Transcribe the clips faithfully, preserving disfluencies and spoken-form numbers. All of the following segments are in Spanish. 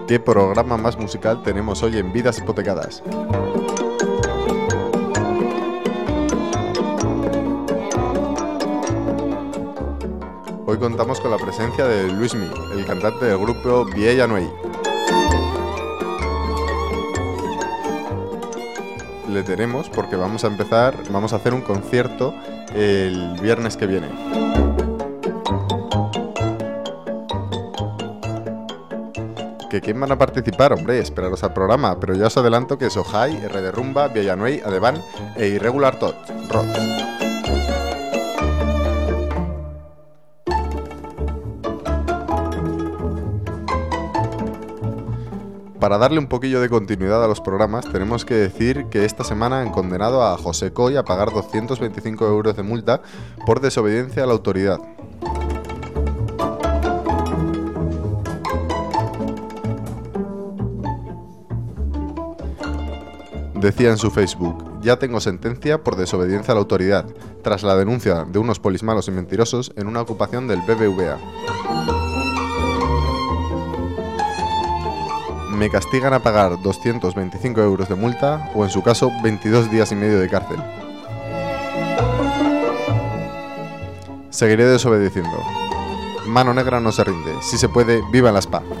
¿Qué programa más musical tenemos hoy en Vidas Hipotecadas? Hoy contamos con la presencia de Luismi, el cantante del grupo Vieja No Hay. Le tenemos porque vamos a empezar, vamos a hacer un concierto el viernes que viene. ¿Que quién van a participar? Hombre, esperaros al programa, pero ya os adelanto que Sohai, R de Rumba, Vieja No Hay, Adeban e Irregular Thoughts Rock. Para darle un poquillo de continuidad a los programas, tenemos que decir que esta semana han condenado a José Coy a pagar doscientos veinticinco euros de multa por desobediencia a la autoridad. Decía en su Facebook: ya tengo sentencia por desobediencia a la autoridad, tras la denuncia de unos polis malos y mentirosos en una ocupación del B B V A. Me castigan a pagar doscientos veinticinco euros de multa o, en su caso, veintidós días y medio de cárcel. Seguiré desobedeciendo. Mano negra no se rinde. Si se puede, viva la S P A.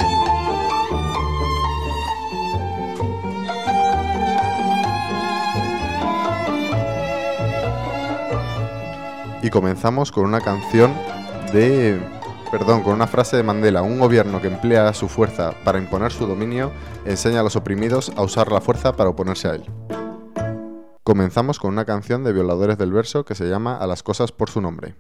Y comenzamos con una canción de... Perdón, con una frase de Mandela: un gobierno que emplea su fuerza para imponer su dominio enseña a los oprimidos a usar la fuerza para oponerse a él. Comenzamos con una canción de Violadores del Verso que se llama A las cosas por su nombre.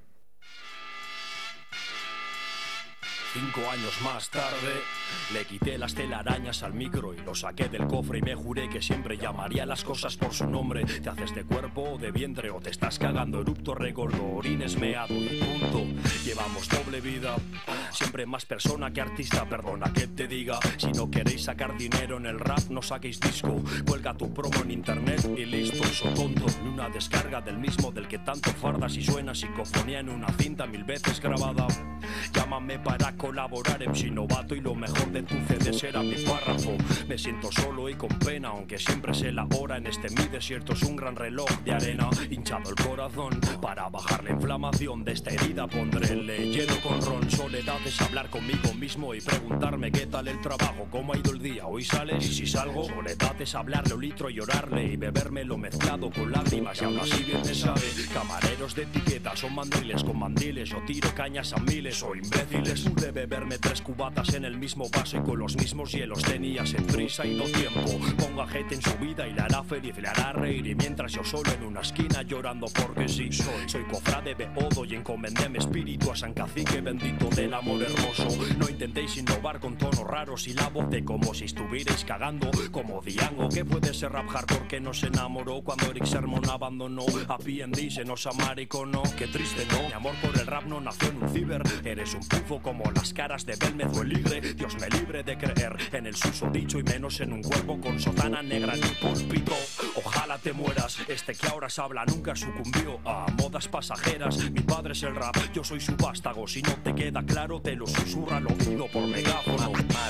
Cinco años más tarde, le quité las telarañas al micro y lo saqué del cofre y me juré que siempre llamaría las cosas por su nombre. Te haces de cuerpo o de vientre o te estás cagando, erupto, regordo, orines, meado y punto. Llevamos doble vida, siempre más persona que artista, perdona que te diga. Si no queréis sacar dinero en el rap, no saquéis disco. Cuelga tu promo en internet y listo, so tonto. Ni una descarga del mismo del que tanto fardas y suena psicofonía en una cinta mil veces grabada. Llámame para colaborar, M C novato, y lo mejor de tu C D será mi párrafo. Me siento solo y con pena, aunque siempre sé la hora. En este mi desierto es un gran reloj de arena. Hinchado el corazón para bajar la inflamación de esta herida. Pondré el hielo con ron. Soledad es hablar conmigo mismo y preguntarme qué tal el trabajo, cómo ha ido el día, hoy sales y si salgo. Soledad es hablarle un litro y llorarle y bebérmelo mezclado con lágrimas y aún así bien me sabe. Camareros de etiqueta son mandiles con mandiles. Yo tiro cañas a miles o imbéciles. Pude beberme tres cubatas en el mismo vaso y con los mismos hielos. Tenías en prisa y no tiempo. Pongo a gente en su vida y la hará feliz, le hará reír. Y mientras yo solo en una esquina llorando porque sí soy Soy cofrade de Odo y encomendé mi espíritu a San Cacique bendito del amor hermoso. No intentéis innovar con tonos raros y la voz de como si estuvierais cagando como Diango. ¿Qué puede ser rap hardcore que nos enamoró cuando Eric Sermon abandonó a P and D? Se nos amariconó. Qué triste, ¿no? Mi amor por el rap no nació en un ciber. Eres un pufo como las caras de Belmez o el Ligre. Dios me libre de creer en el susodicho y menos en un cuerpo con sotana negra en el púlpito. Ojalá te mueras. Este que ahora se habla nunca sucumbió a modas pasajeras. Mi padre es el rap, yo soy su vástago. Si no te queda claro, te lo susurra al oído por megáfono.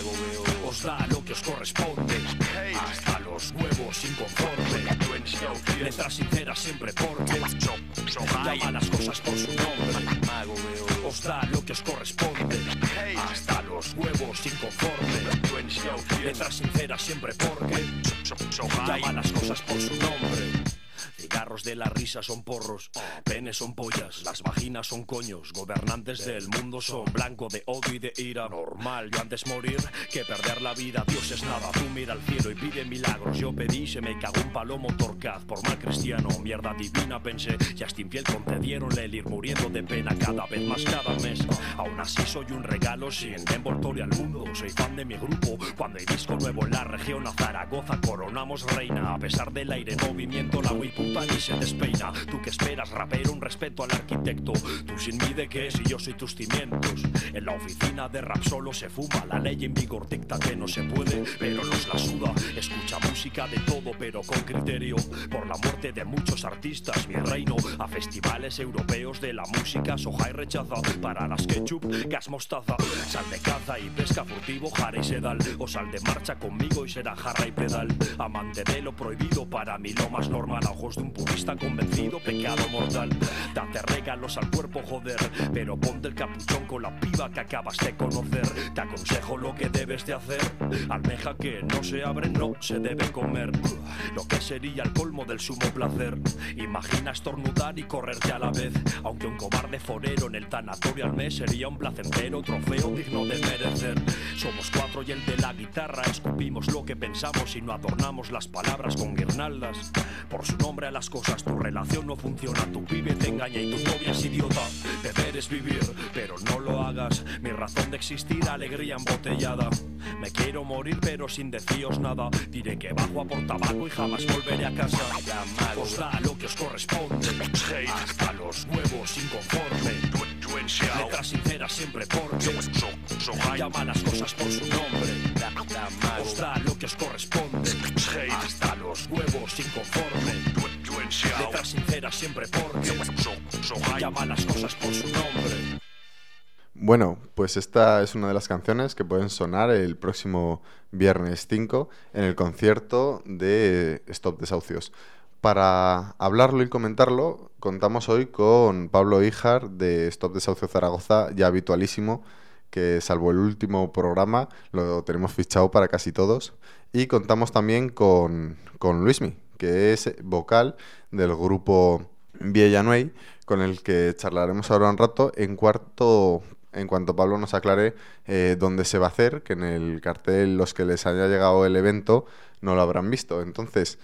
Os da lo que os corresponde, hasta los huevos inconforme. Letras sinceras siempre porque llama las cosas por su nombre. Os da lo que os corresponde, hasta los huevos inconforme. Letras sinceras siempre porque llama las cosas por su nombre. Cigarros de la risa son porros, penes son pollas, las vaginas son coños. Gobernantes del mundo son blanco de odio y de ira. Normal, yo antes morir que perder la vida. Dios es nada, tú mira al cielo y pide milagros. Yo pedí, se me cagó un palomo torcaz. Por mal cristiano, mierda divina pensé. Y hasta infiel concedieronle el ir muriendo de pena cada vez más cada mes. Aún así soy un regalo sin envoltorio al mundo. Soy fan de mi grupo, cuando hay disco nuevo en la región. A Zaragoza coronamos reina. A pesar del aire en movimiento, la muy puta ni se despeina. Tú que esperas, rapero, un respeto al arquitecto. Tú sin mí de qué, si yo soy tus cimientos. En la oficina de rap solo se fuma. La ley en vigor dicta que no se puede, pero nos la suda. Escucha música de todo, pero con criterio. Por la muerte de muchos artistas, mi reino. A festivales europeos de la música, soja y rechaza. Para las ketchup, gas mostaza. Sal de caza y pesca furtivo, jara y sedal. O sal de marcha conmigo y será jarra y pedal. Amante de lo prohibido, para mí lo más normal. A ojos de un purista convencido, pecado mortal. Date regalos al cuerpo, joder, pero ponte el capuchón con la piba que acabas de conocer. Te aconsejo lo que debes de hacer. Almeja que no se abre, no se debe comer. Lo que sería el colmo del sumo placer. Imagina estornudar y correrte a la vez. Aunque un cobarde forero en el tanatorio al mes sería un placentero trofeo digno de merecer. Somos cuatro y el de la guitarra. Escupimos lo que pensamos y no adornamos las palabras con guirnaldas. Por su nombre a las cosas, tu relación no funciona. Tu pibe te engaña y tu novia es idiota. Beber es vivir, pero no lo hagas. Mi razón de existir, alegría embotellada. Me quiero morir pero sin deciros nada. Diré que bajo a por tabaco y jamás volveré a casa. Os da lo que os corresponde. Hate hasta los huevos inconforme. Letras sinceras siempre porque llama las cosas por su nombre. Os da lo que os corresponde. Hate hasta los huevos inconforme. Letras sinceras siempre porque llama las cosas por su nombre. Bueno, pues esta es una de las canciones que pueden sonar el próximo viernes cinco en el concierto de Stop Desahucios. Para hablarlo y comentarlo, contamos hoy con Pablo Híjar de Stop Desahucios Zaragoza, ya habitualísimo, que salvo el último programa lo tenemos fichado para casi todos. Y contamos también con, con Luismi, que es vocal del grupo Villanuey, con el que charlaremos ahora un rato en cuarto, en cuanto Pablo nos aclare eh, dónde se va a hacer, que en el cartel los que les haya llegado el evento no lo habrán visto. Entonces,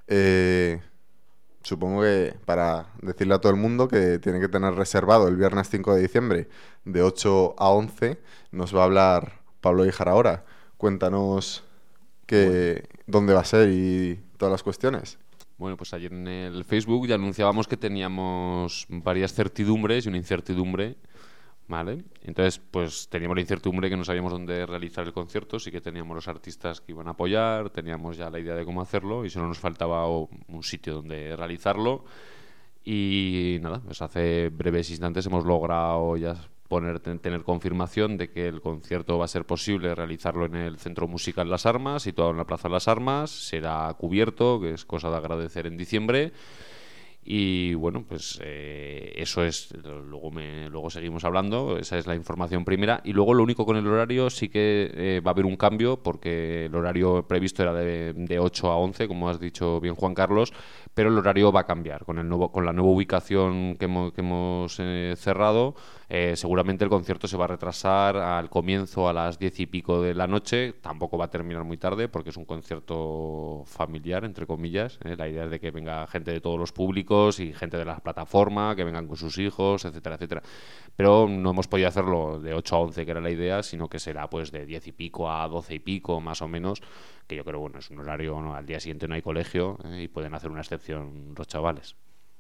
eh, supongo que para decirle a todo el mundo que tiene que tener reservado el viernes cinco de diciembre de ocho a once, nos va a hablar Pablo Híjar ahora. Cuéntanos que, bueno. dónde va a ser y todas las cuestiones. Bueno, pues ayer en el Facebook ya anunciábamos que teníamos varias certidumbres y una incertidumbre, ¿vale? Entonces, pues teníamos la incertidumbre que no sabíamos dónde realizar el concierto, sí que teníamos los artistas que iban a apoyar, teníamos ya la idea de cómo hacerlo y solo nos faltaba un sitio donde realizarlo. Y nada, pues hace breves instantes hemos logrado ya poner, tener confirmación de que el concierto va a ser posible realizarlo en el Centro Musical Las Armas, situado en la Plaza Las Armas. Será cubierto, que es cosa de agradecer en diciembre. Y bueno, pues eh, eso es, luego, me, luego seguimos hablando, esa es la información primera. Y luego lo único con el horario, sí que eh, va a haber un cambio, porque el horario previsto era de, de ocho a once, como has dicho bien Juan Carlos, pero el horario va a cambiar. Con, el nuevo, con la nueva ubicación que hemos, que hemos eh, cerrado, eh, seguramente el concierto se va a retrasar al comienzo a las diez y pico de la noche. Tampoco va a terminar muy tarde, porque es un concierto familiar, entre comillas. Eh. La idea es de que venga gente de todos los públicos y gente de la plataforma, que vengan con sus hijos, etcétera, etcétera. Pero no hemos podido hacerlo de ocho a once, que era la idea, sino que será pues de diez y pico a doce y pico, más o menos, que yo creo, bueno, es un horario, ¿no? Al día siguiente no hay colegio, eh, y pueden hacer una excepción los chavales.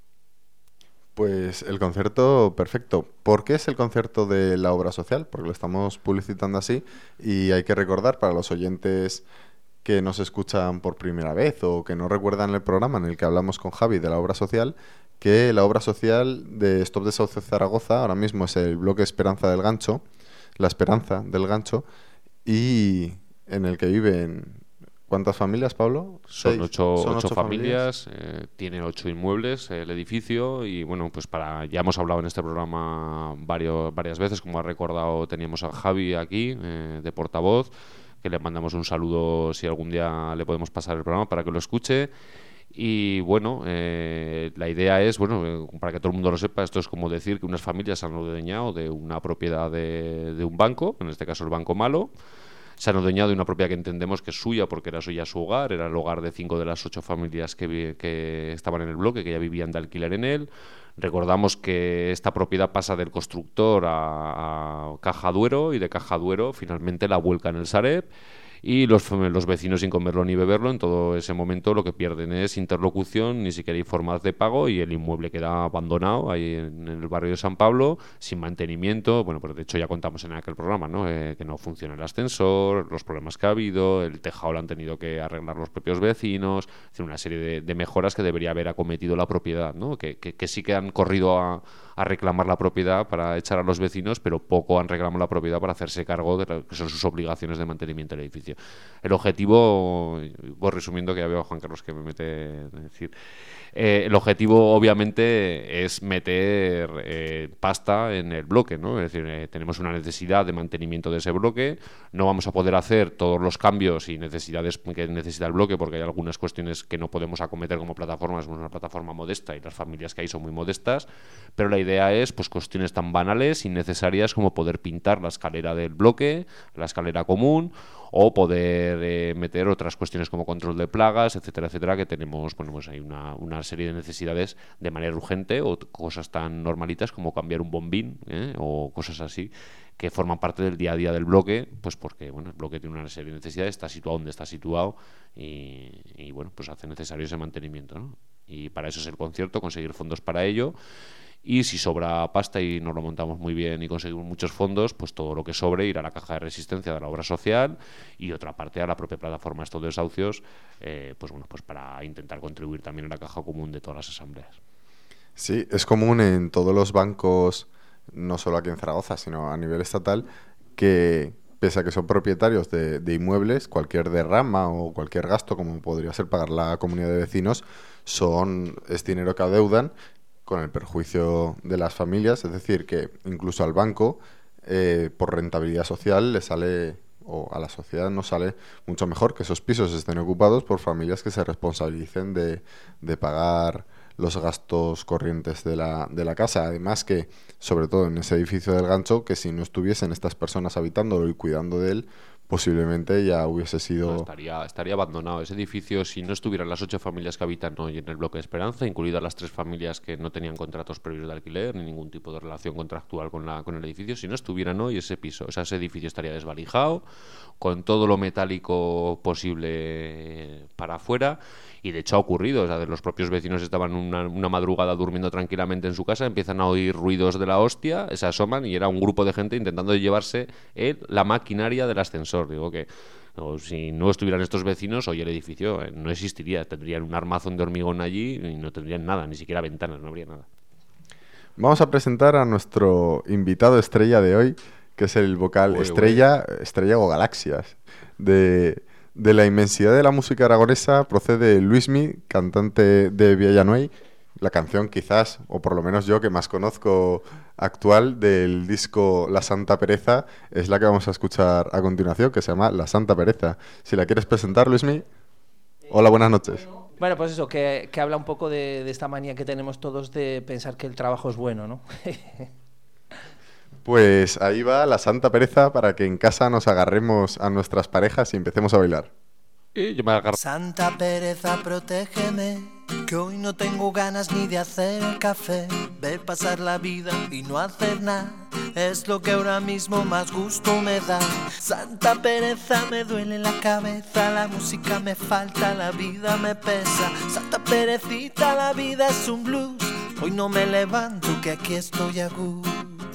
Pues el concierto perfecto. ¿Por qué es el concierto de la obra social? Porque lo estamos publicitando así y hay que recordar para los oyentes que nos escuchan por primera vez o que no recuerdan el programa en el que hablamos con Javi de la obra social, que la obra social de Stop Desahucios Zaragoza ahora mismo es el bloque Esperanza del Gancho, la Esperanza del Gancho, y en el que viven... ¿Cuántas familias, Pablo? Son Seis. ocho, Son ocho, ocho familias, familias. Eh, tiene ocho inmuebles eh, el edificio y bueno, pues para ya hemos hablado en este programa varios, varias veces, como ha recordado, teníamos a Javi aquí eh, de portavoz, que le mandamos un saludo si algún día le podemos pasar el programa para que lo escuche. Y bueno, eh, la idea es, bueno, eh, para que todo el mundo lo sepa, esto es como decir que unas familias se han adueñado de una propiedad de, de un banco, en este caso el Banco Malo. Se han adueñado de una propiedad que entendemos que es suya porque era suya su hogar, era el hogar de cinco de las ocho familias que, que estaban en el bloque, que ya vivían de alquiler en él. Recordamos que esta propiedad pasa del constructor a, a Caja Duero y de Caja Duero finalmente la vuelca en el Sareb y los, los vecinos, sin comerlo ni beberlo, en todo ese momento lo que pierden es interlocución, ni siquiera hay formas de pago, y el inmueble queda abandonado ahí en, en el barrio de San Pablo, sin mantenimiento. Bueno, pues de hecho ya contamos en aquel programa, ¿no? Eh, que no funciona el ascensor, los problemas que ha habido, el tejado lo han tenido que arreglar los propios vecinos, es decir, una serie de, de mejoras que debería haber acometido la propiedad, ¿no? Que, que, que sí que han corrido a, a reclamar la propiedad para echar a los vecinos, pero poco han reclamado la propiedad para hacerse cargo de lo que son sus obligaciones de mantenimiento del edificio. El objetivo, voy resumiendo, que ya veo a Juan Carlos que me mete, es decir, eh, el objetivo obviamente es meter eh, pasta en el bloque, ¿no? Es decir, eh, tenemos una necesidad de mantenimiento de ese bloque, no vamos a poder hacer todos los cambios y necesidades que necesita el bloque, porque hay algunas cuestiones que no podemos acometer como plataforma, es una plataforma modesta y las familias que hay son muy modestas, pero la idea es pues cuestiones tan banales, innecesarias, como poder pintar la escalera del bloque, la escalera común, o poder eh, meter otras cuestiones como control de plagas, etcétera, etcétera, que tenemos, bueno, pues hay una, una serie de necesidades de manera urgente, o cosas tan normalitas como cambiar un bombín, ¿eh? o cosas así, que forman parte del día a día del bloque, pues porque, bueno, el bloque tiene una serie de necesidades, está situado donde está situado, y, y bueno, pues hace necesario ese mantenimiento, ¿no? Y para eso es el concierto, conseguir fondos para ello. Y si sobra pasta y nos lo montamos muy bien y conseguimos muchos fondos, pues todo lo que sobre irá a la caja de resistencia de la obra social, y otra parte a la propia plataforma Estos Desahucios, eh, pues bueno, pues para intentar contribuir también a la caja común de todas las asambleas. Sí, es común en todos los bancos, no solo aquí en Zaragoza, sino a nivel estatal, que pese a que son propietarios de, de inmuebles, cualquier derrama o cualquier gasto, como podría ser pagar la comunidad de vecinos, son es dinero que adeudan con el perjuicio de las familias. Es decir, que incluso al banco, eh, por rentabilidad social, le sale, o a la sociedad nos sale mucho mejor que esos pisos estén ocupados por familias que se responsabilicen de, de pagar los gastos corrientes de la, de la casa. Además que, sobre todo en ese edificio del Gancho, que si no estuviesen estas personas habitándolo y cuidando de él, posiblemente ya hubiese sido... No, estaría, estaría abandonado ese edificio si no estuvieran las ocho familias que habitan hoy en el bloque de Esperanza, incluidas las tres familias que no tenían contratos previos de alquiler ni ningún tipo de relación contractual con, la, con el edificio. Si no estuvieran hoy, ese piso, o sea, ese edificio estaría desvalijado, con todo lo metálico posible para afuera. Y de hecho ha ocurrido, o sea, los propios vecinos estaban una, una madrugada durmiendo tranquilamente en su casa, empiezan a oír ruidos de la hostia, se asoman y era un grupo de gente intentando llevarse el, la maquinaria del ascensor. Digo que no, si no estuvieran estos vecinos, hoy el edificio eh, no existiría, tendrían un armazón de hormigón allí y no tendrían nada, ni siquiera ventanas, no habría nada. Vamos a presentar a nuestro invitado estrella de hoy, que es el vocal uy, estrella, uy. estrella o galaxias, de... De la inmensidad de la música aragonesa procede Luismi, cantante de Villanuey, la canción quizás, o por lo menos yo que más conozco actual del disco La Santa Pereza, es la que vamos a escuchar a continuación, que se llama La Santa Pereza. Si la quieres presentar, Luismi. Hola, buenas noches. Bueno, pues eso, que, que habla un poco de, de esta manía que tenemos todos de pensar que el trabajo es bueno, ¿no? Pues ahí va La Santa Pereza para que en casa nos agarremos a nuestras parejas y empecemos a bailar. Y yo me agarro. Santa Pereza, protégeme, que hoy no tengo ganas ni de hacer el café. Ver pasar la vida y no hacer nada es lo que ahora mismo más gusto me da. Santa Pereza, me duele la cabeza, la música me falta, la vida me pesa. Santa Perecita, la vida es un blues, hoy no me levanto que aquí estoy a gusto.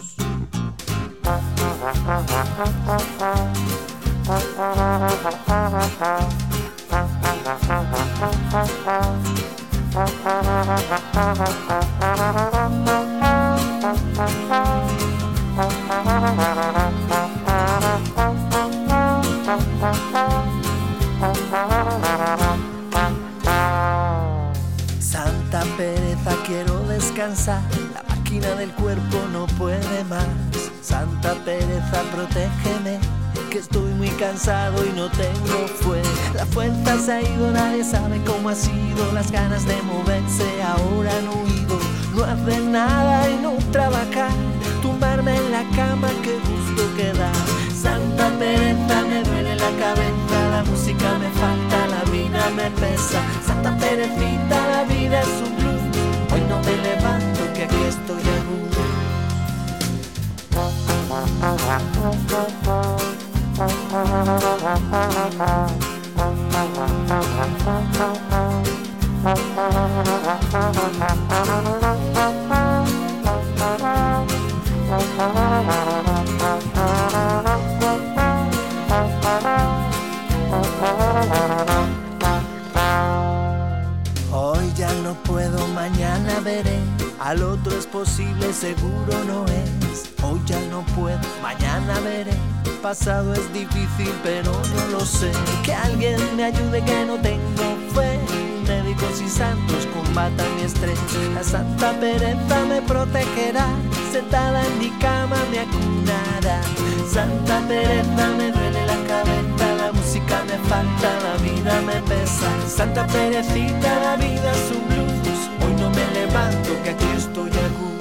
Santa Pereza, quiero descansar, la máquina del cuerpo no puede más. Santa Pereza, protégeme, que estoy muy cansado y no tengo fuerza. La fuerza se ha ido, nadie sabe cómo ha sido. Las ganas de moverse ahora han huido. No hacer nada y no trabajar, tumbarme en la cama, qué gusto que da. Santa Pereza, me duele la cabeza, la música me falta, la vida me pesa. Santa Perecita, la vida es un blues, hoy no me levanto que aquí estoy a gusto. Hoy ya no puedo, mañana veré. Al otro es posible, seguro no es. Hoy ya no puedo, mañana veré. Pasado es difícil, pero no lo sé. Que alguien me ayude, que no tengo fe. Médicos y santos combatan mi estrés. La santa pereza me protegerá. Sentada en mi cama me acunará. Santa pereza, me duele la cabeza. La música me falta, la vida me pesa. Santa perecita, la vida es un blues. Hoy no me levanto, que aquí estoy agudo.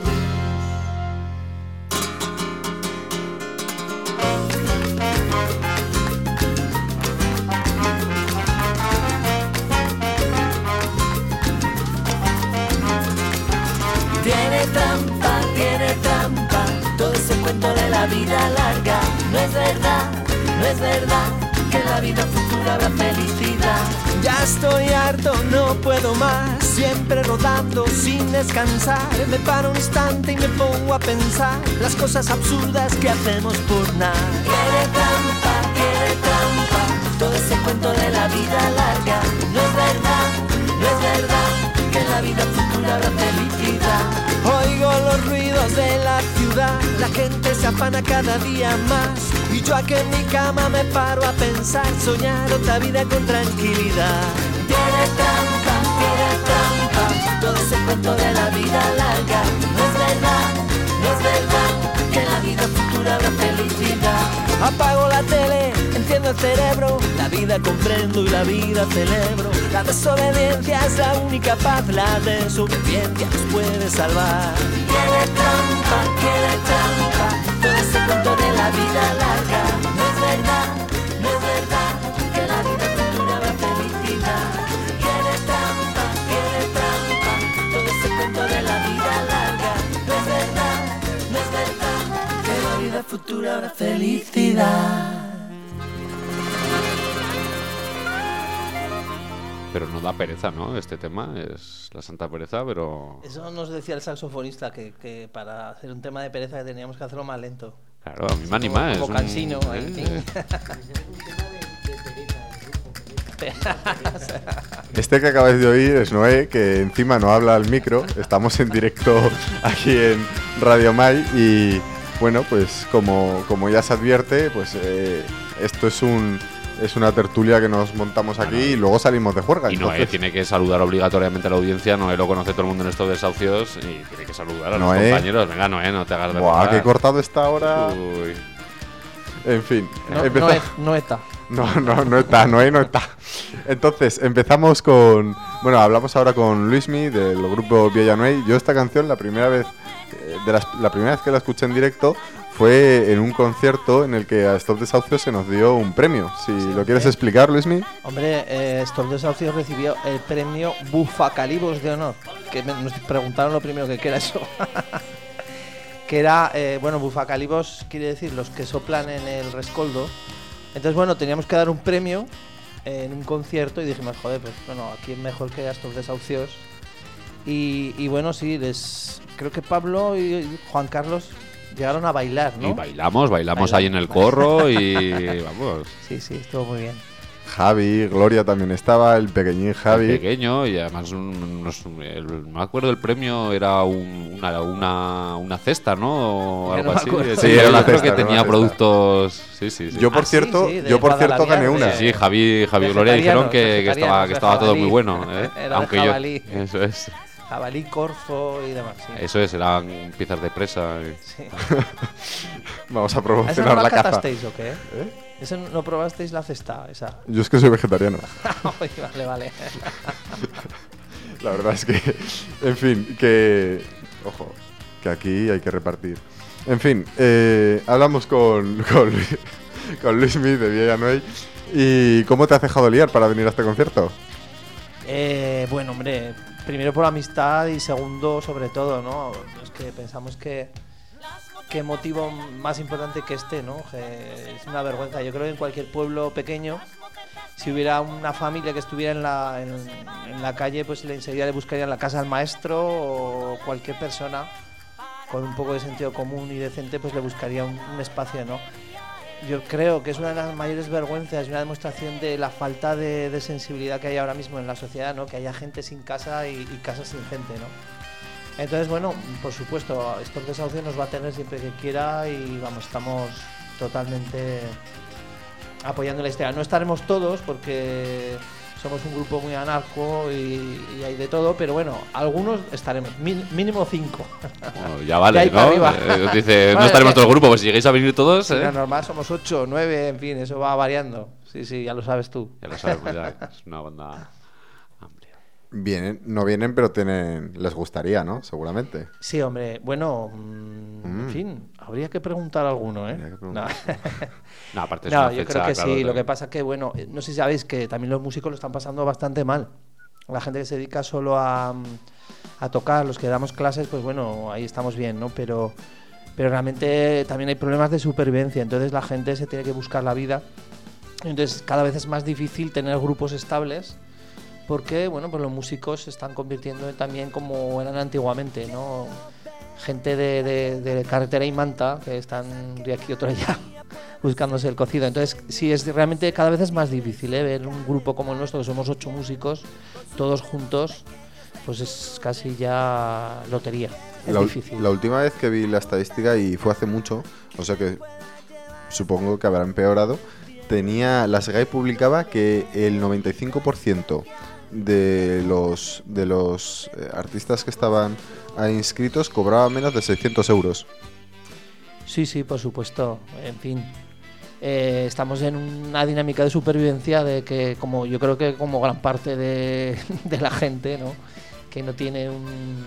Tiene trampa, tiene trampa, todo ese cuento de la vida larga. No es verdad, no es verdad, que en la vida futura habrá felicidad. Ya estoy harto, no puedo más, siempre rodando sin descansar. Me paro un instante y me pongo a pensar las cosas absurdas que hacemos por nada. Tiene trampa, tiene trampa, todo ese cuento de la vida larga. No es verdad, no es verdad, que en la vida futura habrá felicidad. Oigo los ruidos de la ciudad, la gente se afana cada día más. Y yo aquí en mi cama me paro a pensar, soñar otra vida con tranquilidad. Tiene trampa, tiene trampa, todo ese cuento de la vida larga. No es verdad, no es verdad, que en la vida futura habrá felicidad. Apago la tele, enciendo el cerebro, la vida comprendo y la vida celebro. La desobediencia es la única paz, la desobediencia nos puede salvar. Tiene trampa, tiene trampa, todo ese cuento de la vida larga. No es verdad, no es verdad, que en la vida futura habrá felicidad. Tiene trampa, tiene trampa, todo ese cuento de la vida larga. No es verdad, no es verdad, que en la vida futura habrá felicidad. Pero no da pereza, ¿no? Este tema es la santa pereza, pero... Eso nos decía el saxofonista, que, que para hacer un tema de pereza que teníamos que hacerlo más lento. Claro, a mí me anima. Como, es como un- cansino, ahí, ¿eh? ting. Este que acabáis de oír es Noé, que encima no habla al micro. Estamos en directo aquí en Radio Mai y bueno, pues como, como ya se advierte, pues eh, esto es un es una tertulia que nos montamos aquí y luego salimos de juerga. Y Noé entonces- tiene que saludar obligatoriamente a la audiencia. Noé lo conoce todo el mundo en estos desahucios y tiene que saludar a los Noé. compañeros. Venga, Noé, no te hagas de Buah, rogar. qué cortado está ahora. Uy. En fin, No, empeza- no, es, no está. No, no, no está, Noé no está. Entonces, empezamos con... Bueno, hablamos ahora con Luismi del grupo Vieja Noé. Yo esta canción, la primera vez eh, de las, la primera vez que la escuché en directo fue en un concierto en el que a Stop Desahucios se nos dio un premio. Si lo quieres ¿eh? explicar, Luismi. Hombre, eh, Stop Desahucios recibió el premio Bufacalibos de honor. Que me- nos preguntaron lo primero que qué era eso. Que era, eh, bueno, Bufacalibos quiere decir los que soplan en el rescoldo. Entonces, bueno, teníamos que dar un premio en un concierto y dijimos, joder, pues bueno, aquí es mejor que a Stop Desahucios. Y, y bueno, sí, les creo que Pablo y Juan Carlos llegaron a bailar, ¿no? Y bailamos, bailamos Bailar. ahí en el corro y vamos. Sí, sí, estuvo muy bien. Javi, Gloria también estaba, el pequeñín Javi. Pequeño y además un- unos- el- no me acuerdo el premio era un- una, una, una cesta, ¿no? O Ya algo no me así. acuerdo. Sí, Sí, era yo una creo cesta, que era una tenía cesta. productos. Sí, sí, sí. Yo por Ah, sí, cierto, sí, de yo por cierto Guadalaviar, gané una. de- Sí, Javi, Javi y Gloria dijeron que, que estaba, Vegetarianos, que estaba todo jabalí. muy bueno. ¿eh? Era de Aunque yo. jabalí. Eso es. Jabalí, corfo y demás. Sí. Eso es, eran piezas de presa. y- Sí. Vamos a ¿Esa no promocionar la la caza. catasteis o qué? ¿Eh? ¿Esa no probasteis la cesta? Esa. Yo es que soy vegetariano. Uy, vale, vale. La verdad es que, en fin, que... Ojo, que aquí hay que repartir. En fin, eh, hablamos con, con, Luis, con Luis Smith de Vieja Noé. ¿Y cómo te has dejado liar para venir a este concierto? Eh, bueno, hombre, primero por amistad y segundo, sobre todo, ¿no? Es que pensamos que qué motivo más importante que este, ¿no? Que es una vergüenza. Yo creo que en cualquier pueblo pequeño, si hubiera una familia que estuviera en la, en, en la calle, pues enseguida le buscarían la casa al maestro, o cualquier persona con un poco de sentido común y decente pues le buscaría un, un espacio, ¿no? Yo creo que es una de las mayores vergüenzas y una demostración de la falta de, de sensibilidad que hay ahora mismo en la sociedad, ¿no? Que haya gente sin casa y, y casas sin gente, ¿no? Entonces, bueno, por supuesto, Stop Desahucio nos va a tener siempre que quiera y vamos, estamos totalmente apoyando la historia. No estaremos todos porque somos un grupo muy anarco y, y hay de todo, pero bueno, algunos estaremos, Min, mínimo cinco. Bueno, ya vale, ¿no? Eh, dice, vale, no estaremos que, todo el grupo, pues si llegáis a venir todos. Si ¿eh? la normal somos ocho, nueve, en fin, eso va variando. Sí, sí, ya lo sabes tú. Ya lo sabemos, ya es una banda amplia. Vienen, no vienen, pero tienen, les gustaría, ¿no? Seguramente. Sí, hombre, bueno, mmm, mm. en fin, habría que preguntar a alguno, ¿eh? No. No, aparte es no, una yo fecha, creo que claro, sí, de... lo que pasa que, bueno, no sé si sabéis que también los músicos lo están pasando bastante mal. La gente que se dedica solo a, a tocar, los que damos clases, pues bueno, ahí estamos bien, ¿no? Pero, pero realmente también hay problemas de supervivencia, entonces la gente se tiene que buscar la vida. Entonces cada vez es más difícil tener grupos estables porque, bueno, pues los músicos se están convirtiendo también como eran antiguamente, ¿no? Gente de, de, de carretera y manta que están de aquí otro allá buscándose el cocido. Entonces, sí, es realmente cada vez es más difícil, ¿eh? Ver un grupo como el nuestro, que somos ocho músicos, todos juntos, pues es casi ya lotería. Es la, difícil. La última vez que vi la estadística, y fue hace mucho, o sea que supongo que habrá empeorado, tenía, la SEGAI publicaba que el noventa y cinco por ciento de los, de los eh, artistas que estaban ahí inscritos cobraban menos de seiscientos euros. Sí, sí, por supuesto. En fin, eh, estamos en una dinámica de supervivencia de que, como yo creo que como gran parte de, de la gente, ¿no? Que no tiene un,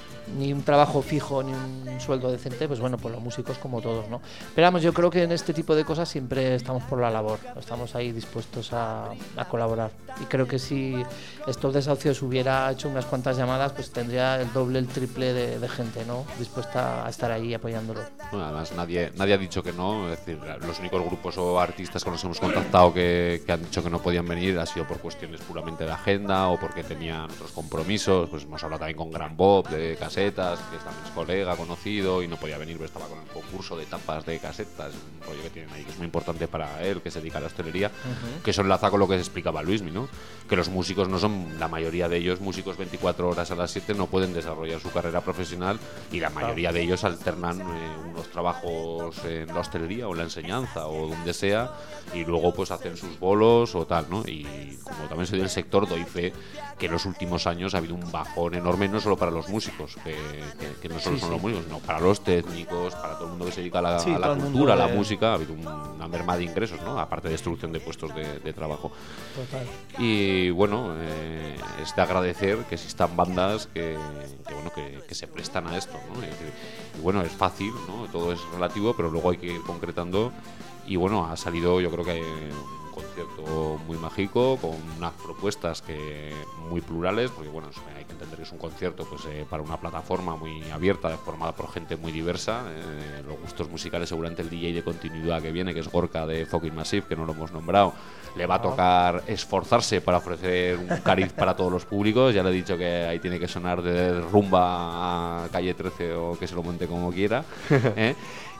ni un trabajo fijo ni un sueldo decente, pues bueno, pues los músicos como todos, ¿no? Pero vamos, yo creo que en este tipo de cosas siempre estamos por la labor, estamos ahí dispuestos a, a colaborar. Y creo que si Stop Desahucios hubiera hecho unas cuantas llamadas, pues tendría el doble, el triple de, de gente, ¿no? Dispuesta a estar ahí apoyándolo. Bueno, además nadie, nadie ha dicho que no, es decir, los únicos grupos o artistas con los que hemos contactado que, que han dicho que no podían venir ha sido por cuestiones puramente de agenda o porque tenían otros compromisos. Pues hemos hablado también con Gran Bob de casetas, que también es colega, conocido, y no podía venir, pero estaba con el concurso de tapas de casetas, un rollo que tienen ahí que es muy importante para él, que se dedica a la hostelería, uh-huh. Que eso enlaza con lo que se explicaba Luismi, ¿no? Que los músicos no son, la mayoría de ellos, músicos veinticuatro horas a las siete, no pueden desarrollar su carrera profesional, y la mayoría de ellos alternan eh, unos trabajos en la hostelería o en la enseñanza o donde sea, y luego pues hacen sus bolos o tal, ¿no? Y como también soy del sector, doy fe que en los últimos años ha habido un bajón enorme, no solo para los músicos, que, que, que no solo sí, son sí. los músicos, sino para los técnicos, para todo el mundo que se dedica a la, sí, a la cultura, a la de... música, ha habido un, una merma de ingresos, ¿no? Aparte de destrucción de puestos de, de trabajo. Total. Y bueno, eh, es de agradecer que existan bandas que, que bueno que, que se prestan a esto, ¿no? Y, y bueno, es fácil, ¿no? Todo es relativo, pero luego hay que ir concretando. Y bueno, ha salido, yo creo que un concierto muy mágico, con unas propuestas que muy plurales, porque bueno, hay que entender que es un concierto pues eh, para una plataforma muy abierta, formada por gente muy diversa. Eh, los gustos musicales, seguramente el D J de continuidad que viene, que es Gorka de Fucking Massive, que no lo hemos nombrado, le va a tocar esforzarse para ofrecer un cariz para todos los públicos. Ya le he dicho que ahí tiene que sonar de Rumba a Calle trece o que se lo monte como quiera, ¿eh?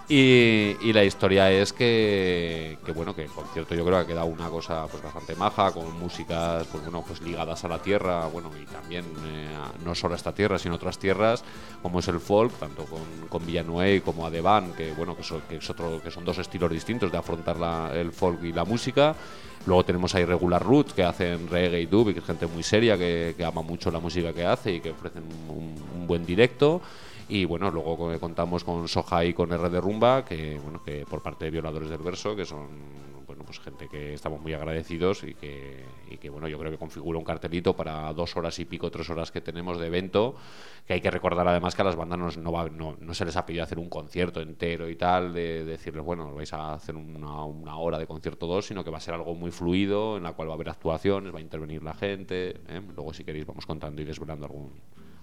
Y, y la historia es que, que bueno, que el concierto yo creo que ha quedado una cosa pues bastante maja, con músicas pues bueno, pues ligadas a la tierra, bueno, y también eh, no solo a esta tierra, sino a otras tierras, como es el folk, tanto con, con Villanueva como Adeban, que bueno, que, so, que es otro, que son dos estilos distintos de afrontar la, el folk y la música. Luego tenemos a Irregular Roots, que hacen reggae y dub, y que es gente muy seria, que, que ama mucho la música que hace y que ofrecen un, un buen directo. Y bueno, luego contamos con Soja y con R de Rumba, que bueno, que por parte de Violadores del Verso, que son bueno, pues gente que estamos muy agradecidos y que, y que bueno, yo creo que configura un cartelito para dos horas y pico, tres horas que tenemos de evento, que hay que recordar además que a las bandas no, no, va, no, no se les ha pedido hacer un concierto entero y tal, de, de decirles, bueno, vais a hacer una, una hora de concierto dos, sino que va a ser algo muy fluido, en la cual va a haber actuaciones, va a intervenir la gente, ¿eh? Luego si queréis vamos contando y desvelando algún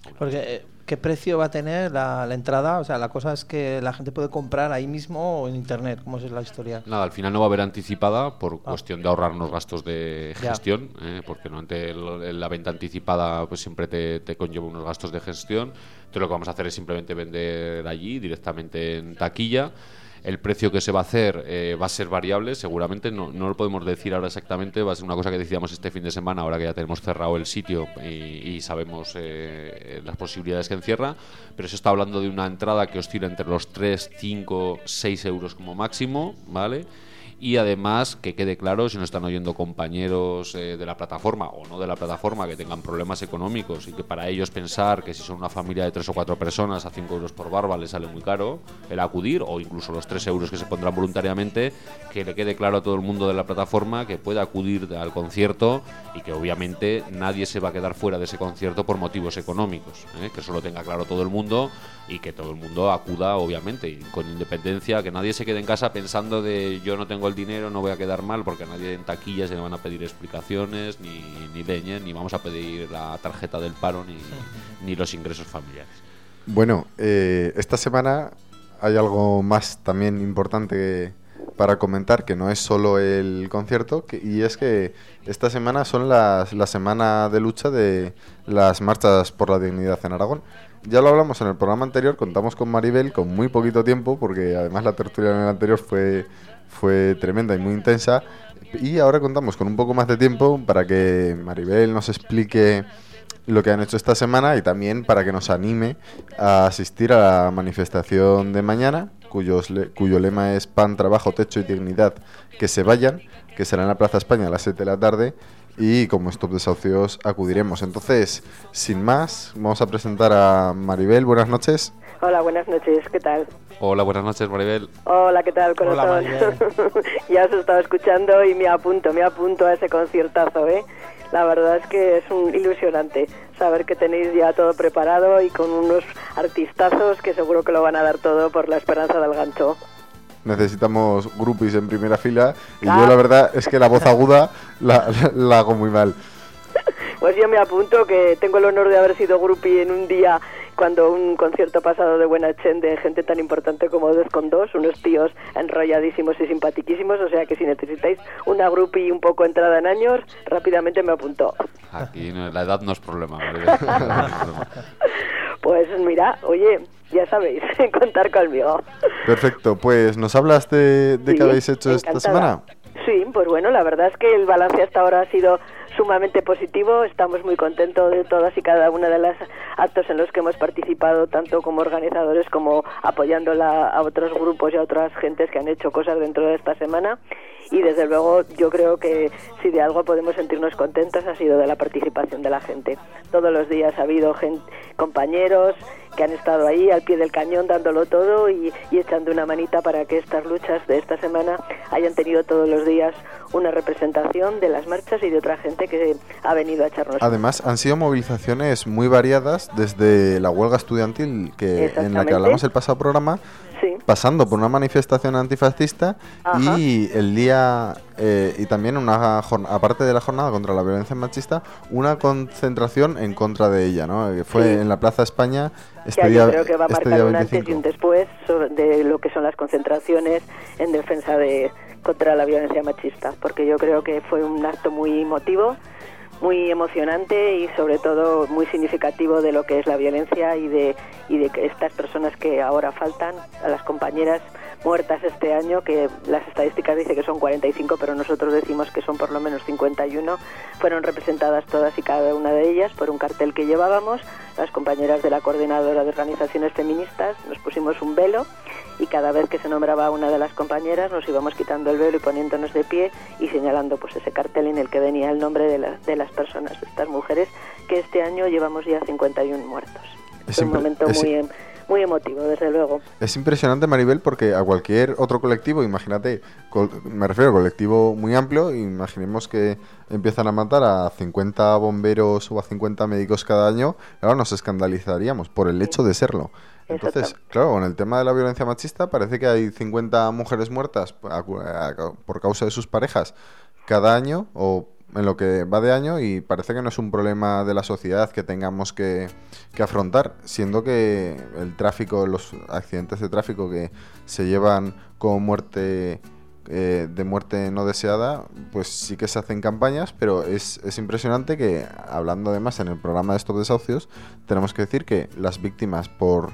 Porque, eh, ¿qué precio va a tener la, la entrada? O sea, la cosa es que la gente puede comprar ahí mismo o en internet. ¿Cómo es la historia? Nada, al final no va a haber anticipada por Ah. cuestión de ahorrarnos gastos de Ya. gestión, eh, porque no ante el- la venta anticipada pues siempre te, te conlleva unos gastos de gestión. Entonces lo que vamos a hacer es simplemente vender allí directamente en taquilla. El precio que se va a hacer eh, va a ser variable, seguramente, no, no lo podemos decir ahora exactamente, va a ser una cosa que decíamos este fin de semana, ahora que ya tenemos cerrado el sitio y, y sabemos eh, las posibilidades que encierra, pero se está hablando de una entrada que oscila entre los tres, cinco, seis euros como máximo, ¿vale? Y además, que quede claro, si nos están oyendo compañeros eh, de la plataforma o no de la plataforma que tengan problemas económicos y que para ellos pensar que si son una familia de tres o cuatro personas a cinco euros por barba les sale muy caro el acudir, o incluso los tres euros que se pondrán voluntariamente, que le quede claro a todo el mundo de la plataforma que puede acudir al concierto y que obviamente nadie se va a quedar fuera de ese concierto por motivos económicos, ¿eh? Que eso lo tenga claro todo el mundo y que todo el mundo acuda, obviamente, y con independencia, que nadie se quede en casa pensando de yo no tengo el dinero, no voy a quedar mal, porque a nadie en taquillas se le van a pedir explicaciones, ni, ni leña, ni vamos a pedir la tarjeta del paro, ni, ni los ingresos familiares. Bueno, eh, esta semana hay algo más también importante para comentar, que no es solo el concierto, que, y es que esta semana son las, la semana de lucha de las marchas por la dignidad en Aragón. Ya lo hablamos en el programa anterior, contamos con Maribel con muy poquito tiempo, porque además la tertulia en el anterior fue, fue tremenda y muy intensa, y ahora contamos con un poco más de tiempo para que Maribel nos explique lo que han hecho esta semana y también para que nos anime a asistir a la manifestación de mañana, cuyos le- cuyo lema es pan, trabajo, techo y dignidad, que se vayan, que será en la Plaza España a las siete de la tarde, y como Stop Desahucios acudiremos. Entonces, sin más, vamos a presentar a Maribel. Buenas noches. Hola, buenas noches, ¿qué tal? Hola, buenas noches, Maribel. Hola, ¿qué tal, corazón? Hola, Maribel. Ya os he estado escuchando y me apunto, me apunto a ese conciertazo, ¿eh? La verdad es que es un ilusionante saber que tenéis ya todo preparado y con unos artistazos que seguro que lo van a dar todo por la esperanza del gancho. Necesitamos groupies en primera fila y Ah. yo la verdad es que la voz aguda la, la- la hago muy mal. Pues yo me apunto, que tengo el honor de haber sido groupie en un día cuando un concierto pasado de Buena Chen de gente tan importante como Defcon dos, unos tíos enrolladísimos y simpatiquísimos, o sea que si necesitáis una groupie un poco entrada en años, rápidamente me apunto. Aquí no- la edad no es problema, Maribel. No es problema. Pues mira, oye, ya sabéis, contar conmigo. Perfecto, pues ¿nos hablas de, de Sí, qué habéis hecho esta encantada. semana? Sí, pues bueno, la verdad es que el balance hasta ahora ha sido sumamente positivo. Estamos muy contentos de todas y cada una de las actos en los que hemos participado, tanto como organizadores como apoyando la- a otros grupos y a otras gentes que han hecho cosas dentro de esta semana. Y desde luego yo creo que si de algo podemos sentirnos contentos ha sido de la participación de la gente. Todos los días ha habido gen- compañeros que han estado ahí al pie del cañón dándolo todo y, y echando una manita para que estas luchas de esta semana hayan tenido todos los días una representación de las marchas y de otra gente que ha venido a echarnos. Además, han sido movilizaciones muy variadas desde la huelga estudiantil que en la que Exactamente. hablamos el pasado programa, Sí. pasando por una manifestación antifascista Ajá. y el día eh, y también una jornada, aparte de la jornada contra la violencia machista, una concentración en contra de ella, ¿no? Que fue Sí. en la Plaza España este Ya, día, yo creo que va a este marcar día un antes y veinticinco. un después sobre- de lo que son las concentraciones en defensa de contra la violencia machista, porque yo creo que fue un acto muy emotivo, muy emocionante y sobre todo muy significativo de lo que es la violencia y de y de que estas personas que ahora faltan, a las compañeras muertas este año, que las estadísticas dicen que son cuarenta y cinco, pero nosotros decimos que son por lo menos cincuenta y uno, fueron representadas todas y cada una de ellas por un cartel que llevábamos. Las compañeras de la Coordinadora de Organizaciones Feministas nos pusimos un velo y cada vez que se nombraba a una de las compañeras nos íbamos quitando el velo y poniéndonos de pie y señalando pues ese cartel en el que venía el nombre de, la- de las personas, de estas mujeres, que este año llevamos ya cincuenta y uno muertos. Es Fue un impre- momento es- muy, em- muy emotivo, desde luego. Es impresionante, Maribel, porque a cualquier otro colectivo, imagínate, col- me refiero a colectivo muy amplio, imaginemos que empiezan a matar a cincuenta bomberos o a cincuenta médicos cada año, claro, nos escandalizaríamos por el hecho de serlo. Entonces, Exacto. claro, con el tema de la violencia machista parece que hay cincuenta mujeres muertas a cu- a- por causa de sus parejas cada año, o en lo que va de año y parece que no es un problema de la sociedad que tengamos que, que afrontar, siendo que el tráfico, los accidentes de tráfico que se llevan como muerte eh, de muerte no deseada, pues sí que se hacen campañas, pero es, es impresionante que, hablando además en el programa de Stop Desahucios, tenemos que decir que las víctimas por,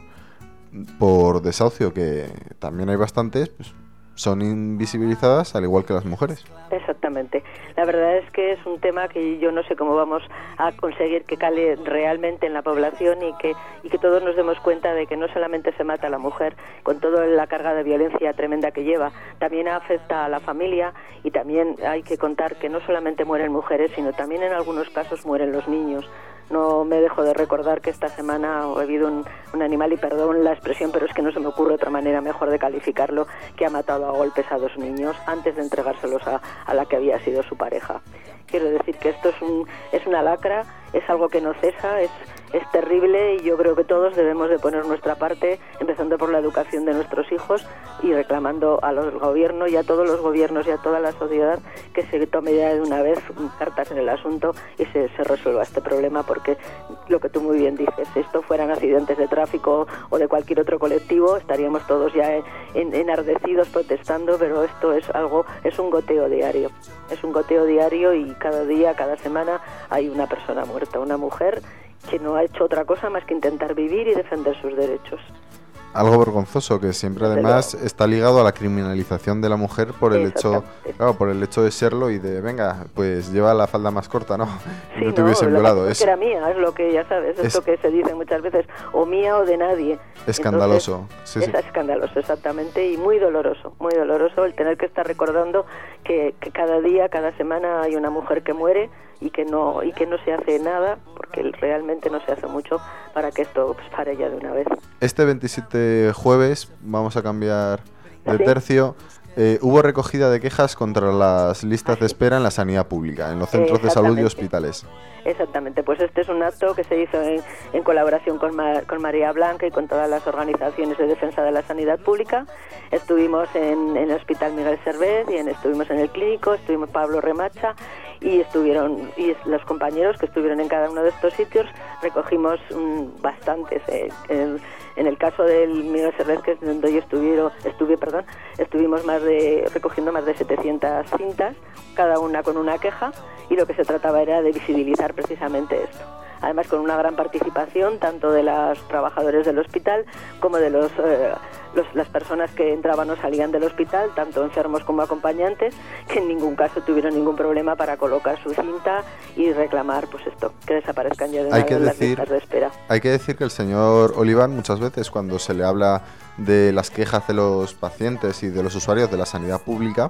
por desahucio, que también hay bastantes, pues son invisibilizadas al igual que las mujeres. Exactamente. La verdad es que es un tema que yo no sé cómo vamos a conseguir que cale realmente en la población y que y que todos nos demos cuenta de que no solamente se mata a la mujer con toda la carga de violencia tremenda que lleva, también afecta a la familia y también hay que contar que no solamente mueren mujeres, sino también en algunos casos mueren los niños. No me dejo de recordar que esta semana ha habido un, un animal, y perdón la expresión, pero es que no se me ocurre otra manera mejor de calificarlo, que ha matado a golpes a dos niños antes de entregárselos a, a la que había sido su pareja. Quiero decir que esto es, un, es una lacra, es algo que no cesa, es, es terrible, y yo creo que todos debemos de poner nuestra parte, empezando por la educación de nuestros hijos y reclamando a los gobiernos y a todos los gobiernos y a toda la sociedad que se tome ya de una vez cartas en el asunto y se, se resuelva este problema, porque lo que tú muy bien dices, si esto fueran accidentes de tráfico o de cualquier otro colectivo, estaríamos todos ya en, enardecidos protestando, pero esto es algo, es un goteo diario, es un goteo diario y cada día, cada semana hay una persona muerta, una mujer que no ha hecho otra cosa más que intentar vivir y defender sus derechos. Algo vergonzoso, que siempre además está ligado a la criminalización de la mujer por el hecho, claro, por el hecho de serlo y de, venga, pues lleva la falda más corta, ¿no? Sí, no te no, hubiesen violado. Es que era mía, es lo que ya sabes, es, es lo que se dice muchas veces, o mía o de nadie. Escandaloso. Entonces, sí, es sí. escandaloso, exactamente, y muy doloroso, muy doloroso el tener que estar recordando que, que cada día, cada semana hay una mujer que muere y que no y que no se hace nada, porque realmente no se hace mucho para que esto pues, pare ya de una vez. Este veintisiete jueves vamos a cambiar de ¿Sí? tercio. Eh, hubo recogida de quejas contra las listas de espera en la sanidad pública, en los centros de salud y hospitales. Exactamente, pues este es un acto que se hizo en, en colaboración con, Ma, con María Blanca y con todas las organizaciones de defensa de la sanidad pública. Estuvimos en, en el Hospital Miguel Servet, y en, estuvimos en el Clínico, estuvimos Pablo Remacha, y estuvieron y los compañeros que estuvieron en cada uno de estos sitios recogimos um, bastantes. Eh, en, en el caso del Miguel Servet, que es donde yo estuvieron, estuve, perdón, estuvimos más de recogiendo más de setecientas cintas, cada una con una queja, y lo que se trataba era de visibilizar precisamente esto. Además, con una gran participación tanto de los trabajadores del hospital como de los, eh, los las personas que entraban o salían del hospital, tanto enfermos como acompañantes, que en ningún caso tuvieron ningún problema para colocar su cinta y reclamar, pues esto, que desaparezcan ya de una vez las listas de espera. Hay que decir que el señor Oliván, muchas veces cuando se le habla de las quejas de los pacientes y de los usuarios de la sanidad pública,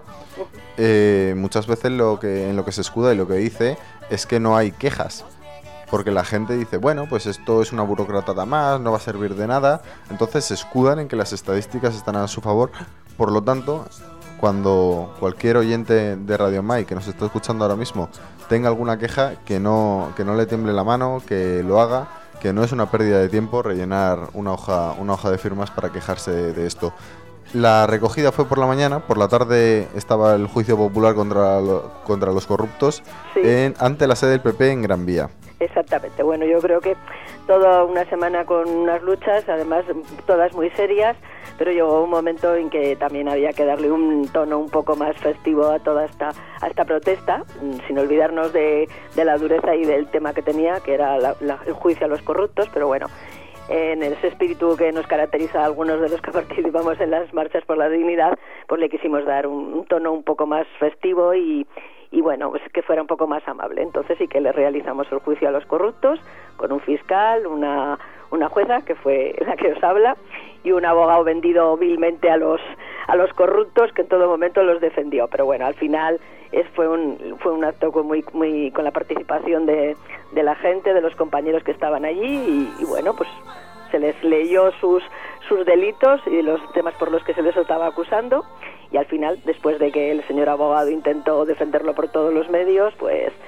eh, muchas veces lo que en lo que se escuda y lo que dice es que no hay quejas. Porque la gente dice, bueno, pues esto es una burocratada más, no va a servir de nada. Entonces se escudan en que las estadísticas están a su favor. Por lo tanto, cuando cualquier oyente de Radio Mai que nos está escuchando ahora mismo tenga alguna queja, que no, que no le tiemble la mano, que lo haga, que no es una pérdida de tiempo rellenar una hoja, una hoja de firmas para quejarse de, de esto. La recogida fue por la mañana, por la tarde estaba el juicio popular contra, lo, contra los corruptos, sí, en, ante la sede del P P en Gran Vía. Exactamente, bueno, yo creo que toda una semana con unas luchas, además todas muy serias, pero llegó un momento en que también había que darle un tono un poco más festivo a toda esta a esta protesta, sin olvidarnos de, de la dureza y del tema que tenía, que era la, la, el juicio a los corruptos, pero bueno, en ese espíritu que nos caracteriza a algunos de los que participamos en las marchas por la dignidad, pues le quisimos dar un, un tono un poco más festivo y y bueno, pues que fuera un poco más amable. Entonces sí que le realizamos el juicio a los corruptos con un fiscal, una una jueza, que fue la que os habla, y un abogado vendido vilmente a los a los corruptos, que en todo momento los defendió. Pero bueno, al final es, fue un fue un acto con muy muy con la participación de, de la gente, de los compañeros que estaban allí, y, y bueno, pues se les leyó sus sus delitos y los temas por los que se les estaba acusando, y al final, después de que el señor abogado intentó defenderlo por todos los medios, pues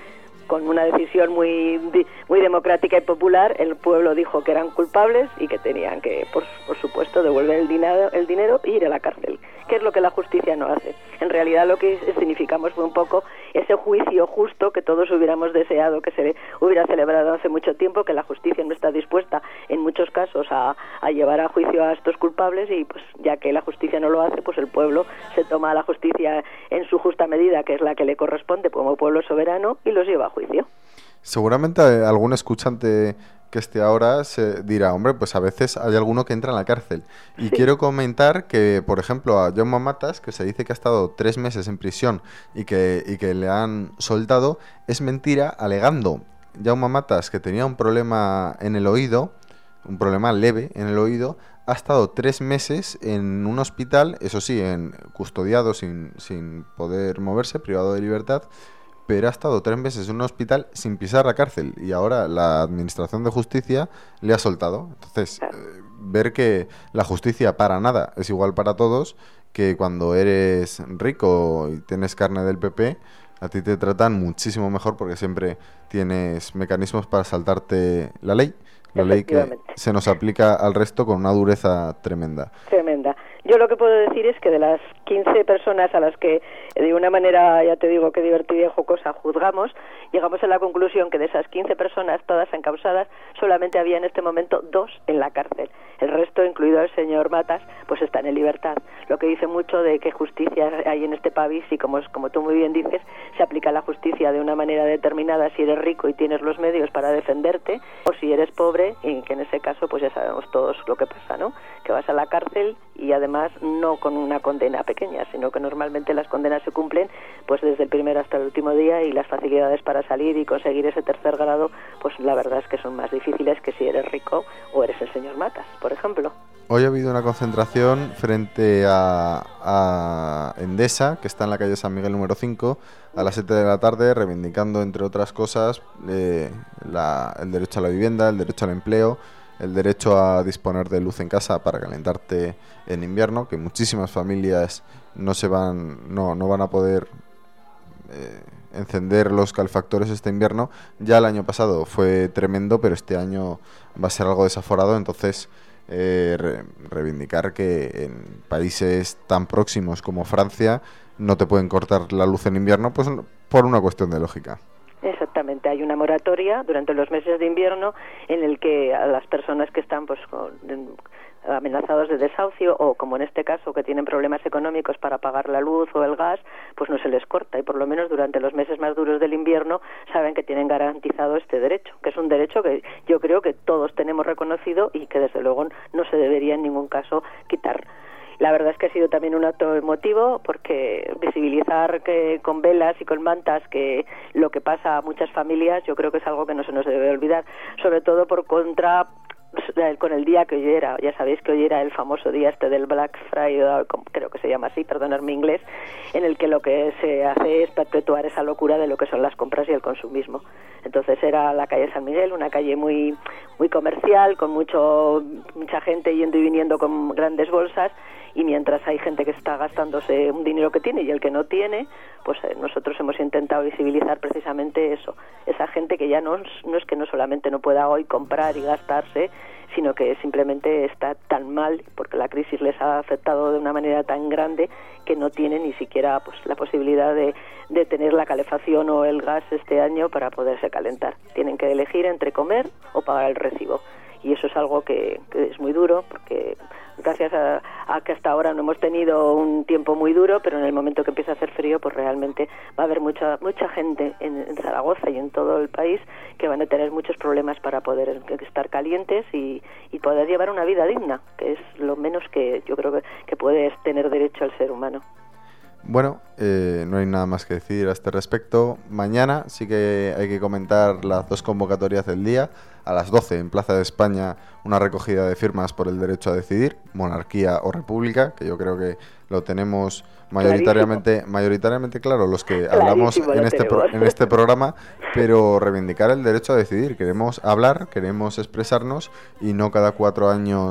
con una decisión muy muy democrática y popular, el pueblo dijo que eran culpables y que tenían que, por, por supuesto, devolver el dinero, el dinero e ir a la cárcel, que es lo que la justicia no hace. En realidad lo que significamos fue un poco ese juicio justo que todos hubiéramos deseado que se hubiera celebrado hace mucho tiempo, que la justicia no está dispuesta en muchos casos a, a llevar a juicio a estos culpables, y pues ya que la justicia no lo hace, pues el pueblo se toma la justicia en su justa medida, que es la que le corresponde como pueblo soberano, y los lleva a juicio. Seguramente algún escuchante que esté ahora se dirá, hombre, pues a veces hay alguno que entra en la cárcel. Y sí. Quiero comentar que, por ejemplo, a Jaume Matas, que se dice que ha estado tres meses en prisión y que, y que le han soltado, es mentira, alegando Jaume Matas que tenía un problema en el oído, un problema leve en el oído, ha estado tres meses en un hospital, eso sí, en custodiado sin, sin poder moverse, privado de libertad, pero ha estado tres meses en un hospital sin pisar la cárcel, y ahora la Administración de Justicia le ha soltado. Entonces, eh, ver que la justicia para nada es igual para todos, que cuando eres rico y tienes carne del P P, a ti te tratan muchísimo mejor porque siempre tienes mecanismos para saltarte la ley, la ley que se nos aplica al resto con una dureza tremenda. Tremenda. Yo lo que puedo decir es que de las quince personas a las que de una manera, ya te digo que divertida y jocosa, juzgamos, llegamos a la conclusión que de esas quince personas, todas encausadas, solamente había en este momento dos en la cárcel. El resto, incluido el señor Matas, pues están en libertad. Lo que dice mucho de qué justicia hay en este país, y como, como tú muy bien dices, se aplica la justicia de una manera determinada si eres rico y tienes los medios para defenderte, o si eres pobre, y que en ese caso pues ya sabemos todos lo que pasa, ¿no? Que vas a la cárcel y además no con una condena pequeña, sino que normalmente las condenas se cumplen pues desde el primero hasta el último día, y las facilidades para salir y conseguir ese tercer grado pues la verdad es que son más difíciles que si eres rico o eres el señor Matas, por ejemplo. Hoy ha habido una concentración frente a, a Endesa, que está en la calle San Miguel número cinco, a las siete de la tarde, reivindicando, entre otras cosas, eh, la, el derecho a la vivienda, el derecho al empleo, el derecho a disponer de luz en casa para calentarte en invierno, que muchísimas familias no se van no, no van a poder eh, encender los calefactores este invierno. Ya el año pasado fue tremendo, pero este año va a ser algo desaforado. Entonces eh, re, reivindicar que en países tan próximos como Francia no te pueden cortar la luz en invierno, pues por una cuestión de lógica. Exactamente, hay una moratoria durante los meses de invierno en el que a las personas que están pues con, amenazados de desahucio, o como en este caso que tienen problemas económicos para pagar la luz o el gas, pues no se les corta, y por lo menos durante los meses más duros del invierno saben que tienen garantizado este derecho, que es un derecho que yo creo que todos tenemos reconocido y que desde luego no se debería en ningún caso quitar. La verdad es que ha sido también un acto emotivo, porque visibilizar que con velas y con mantas que lo que pasa a muchas familias, yo creo que es algo que no se nos debe olvidar, sobre todo por contra con el día que hoy era. Ya sabéis que hoy era el famoso día este del Black Friday, creo que se llama así, perdonadme mi inglés, en el que lo que se hace es perpetuar esa locura de lo que son las compras y el consumismo. Entonces era la calle San Miguel, una calle muy muy comercial, con mucho mucha gente yendo y viniendo con grandes bolsas, y mientras hay gente que está gastándose un dinero que tiene y el que no tiene, pues eh, nosotros hemos intentado visibilizar precisamente eso, esa gente que ya no, no es que no solamente no pueda hoy comprar y gastarse, sino que simplemente está tan mal, porque la crisis les ha afectado de una manera tan grande que no tienen ni siquiera pues la posibilidad de, de tener la calefacción o el gas este año para poderse calentar. Tienen que elegir entre comer o pagar el recibo. Y eso es algo que, que es muy duro, porque gracias a, a que hasta ahora no hemos tenido un tiempo muy duro, pero en el momento que empieza a hacer frío, pues realmente va a haber mucha mucha gente en, en Zaragoza y en todo el país que van a tener muchos problemas para poder estar calientes y, y poder llevar una vida digna, que es lo menos que yo creo que, que puede tener derecho el ser humano. Bueno, eh, no hay nada más que decir a este respecto. Mañana sí que hay que comentar las dos convocatorias del día. A las doce en Plaza de España, una recogida de firmas por el derecho a decidir, monarquía o república, que yo creo que lo tenemos mayoritariamente mayoritariamente claro los que hablamos en este pro, en este programa, pero reivindicar el derecho a decidir. Queremos hablar, queremos expresarnos, y no cada cuatro años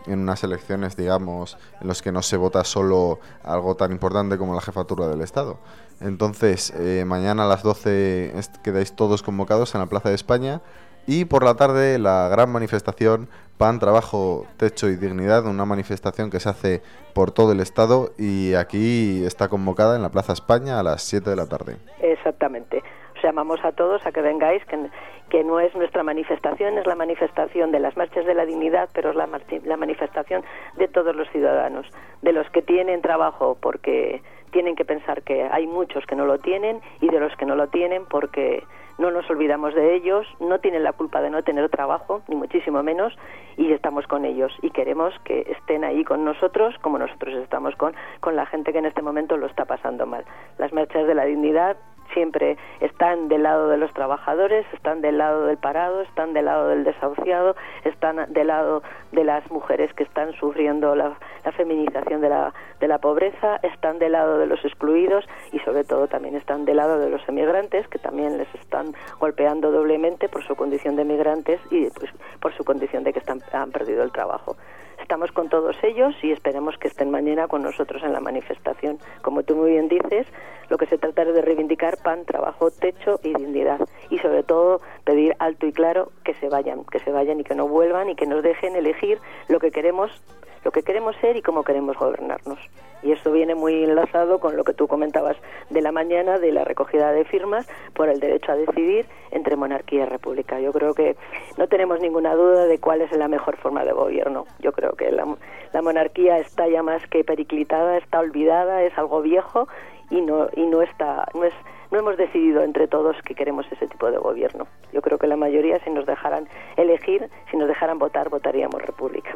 en unas elecciones, digamos, en las que no se vota solo algo tan importante como la jefatura del Estado. Entonces, eh, mañana a las doce quedáis todos convocados en la Plaza de España y por la tarde la gran manifestación Pan, Trabajo, Techo y Dignidad, una manifestación que se hace por todo el Estado y aquí está convocada en la Plaza España a las siete de la tarde. Exactamente. Os llamamos a todos a que vengáis, que, que no es nuestra manifestación, es la manifestación de las marchas de la dignidad, pero es la, la manifestación de todos los ciudadanos, de los que tienen trabajo porque tienen que pensar que hay muchos que no lo tienen y de los que no lo tienen porque no nos olvidamos de ellos, no tienen la culpa de no tener trabajo, ni muchísimo menos, y estamos con ellos y queremos que estén ahí con nosotros como nosotros estamos con, con la gente que en este momento lo está pasando mal. Las marchas de la dignidad siempre están del lado de los trabajadores, están del lado del parado, están del lado del desahuciado, están del lado de las mujeres que están sufriendo la, la feminización de la, de la pobreza, están del lado de los excluidos y sobre todo también están del lado de los emigrantes que también les están golpeando doblemente por su condición de migrantes y pues, por su condición de que están, han perdido el trabajo. Estamos con todos ellos y esperemos que estén mañana con nosotros en la manifestación. Como tú muy bien dices, lo que se trata es de reivindicar pan, trabajo, techo y dignidad. Y sobre todo pedir alto y claro que se vayan, que se vayan y que no vuelvan y que nos dejen elegir lo que queremos, lo que queremos ser y cómo queremos gobernarnos. Y esto viene muy enlazado con lo que tú comentabas de la mañana, de la recogida de firmas por el derecho a decidir entre monarquía y república. Yo creo que no tenemos ninguna duda de cuál es la mejor forma de gobierno. Yo creo que la, la monarquía está ya más que periclitada, está olvidada, es algo viejo y no y no está no es no hemos decidido entre todos que queremos ese tipo de gobierno. Yo creo que la mayoría, si nos dejaran elegir, si nos dejaran votar, votaríamos república.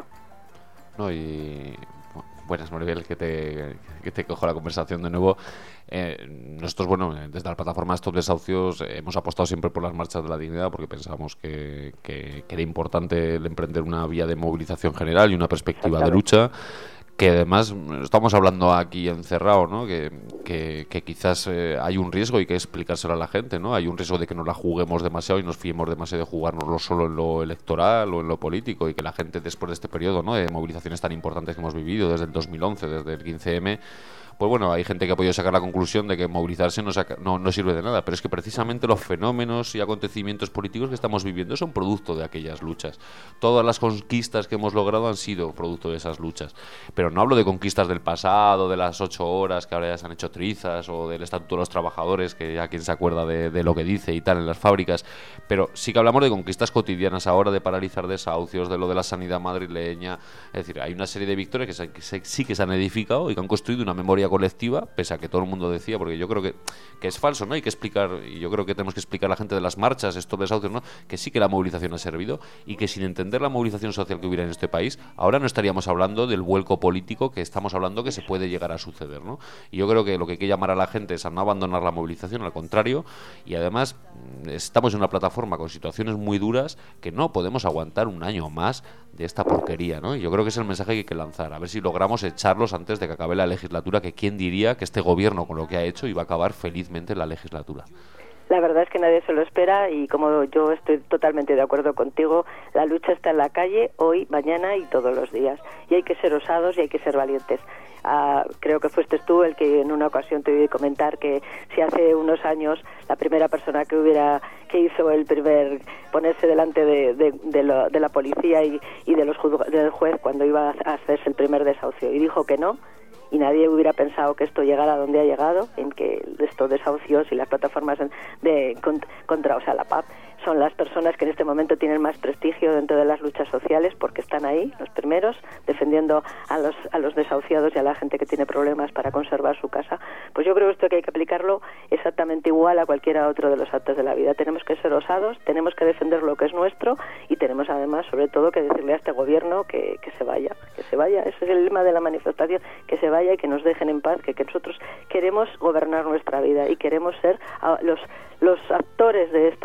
No, y buenas, Maribel, que te, que te cojo la conversación de nuevo. Eh, nosotros, bueno, desde la plataforma Stop Desahucios eh, hemos apostado siempre por las marchas de la dignidad porque pensamos que, que, que era importante el emprender una vía de movilización general y una perspectiva de lucha. Que además estamos hablando aquí encerrado, ¿no? Que, que, que quizás eh, hay un riesgo y hay que explicárselo a la gente, ¿no? Hay un riesgo de que nos la juguemos demasiado y nos fiemos demasiado de jugárnoslo solo en lo electoral o en lo político y que la gente después de este periodo, ¿no? De movilizaciones tan importantes que hemos vivido desde el dos mil once, desde el quince eme, pues bueno, hay gente que ha podido sacar la conclusión de que movilizarse no, saca, no, no sirve de nada, pero es que precisamente los fenómenos y acontecimientos políticos que estamos viviendo son producto de aquellas luchas. Todas las conquistas que hemos logrado han sido producto de esas luchas, pero no hablo de conquistas del pasado, de las ocho horas que ahora ya se han hecho trizas, o del Estatuto de los Trabajadores, que ya quien se acuerda de, de lo que dice y tal en las fábricas, pero sí que hablamos de conquistas cotidianas ahora, de paralizar desahucios, de lo de la sanidad madrileña. Es decir, hay una serie de victorias que, se, que se, sí que se han edificado y que han construido una memoria colectiva, pese a que todo el mundo decía, porque yo creo que, que es falso, ¿no? Hay que explicar, y yo creo que tenemos que explicar a la gente de las marchas, estos desahucios, ¿no? Que sí que la movilización ha servido y que sin entender la movilización social que hubiera en este país, ahora no estaríamos hablando del vuelco político que estamos hablando que se puede llegar a suceder, ¿no? Y yo creo que lo que hay que llamar a la gente es a no abandonar la movilización, al contrario, y además estamos en una plataforma con situaciones muy duras que no podemos aguantar un año más de esta porquería, ¿no? Y yo creo que es el mensaje que hay que lanzar, a ver si logramos echarlos antes de que acabe la legislatura, que quién diría que este gobierno con lo que ha hecho iba a acabar felizmente la legislatura. La verdad es que nadie se lo espera y como yo estoy totalmente de acuerdo contigo, la lucha está en la calle hoy, mañana y todos los días. Y hay que ser osados y hay que ser valientes. Ah, creo que fuiste tú el que en una ocasión te oí comentar que si hace unos años la primera persona que hubiera que hizo el primer ponerse delante de, de, de, lo, de la policía y, y de los juzg- del juez cuando iba a hacerse el primer desahucio y dijo que no, y nadie hubiera pensado que esto llegara a donde ha llegado, en que estos desahucios y las plataformas de contra, o sea, la P A P, son las personas que en este momento tienen más prestigio dentro de las luchas sociales porque están ahí, los primeros, defendiendo a los a los desahuciados y a la gente que tiene problemas para conservar su casa. Pues yo creo que esto que hay que aplicarlo exactamente igual a cualquiera otro de los actos de la vida. Tenemos que ser osados, tenemos que defender lo que es nuestro y tenemos además, sobre todo, que decirle a este gobierno que, que se vaya, que se vaya. Ese es el lema de la manifestación, que se vaya y que nos dejen en paz, que, que nosotros queremos gobernar nuestra vida y queremos ser a, los los actores de esta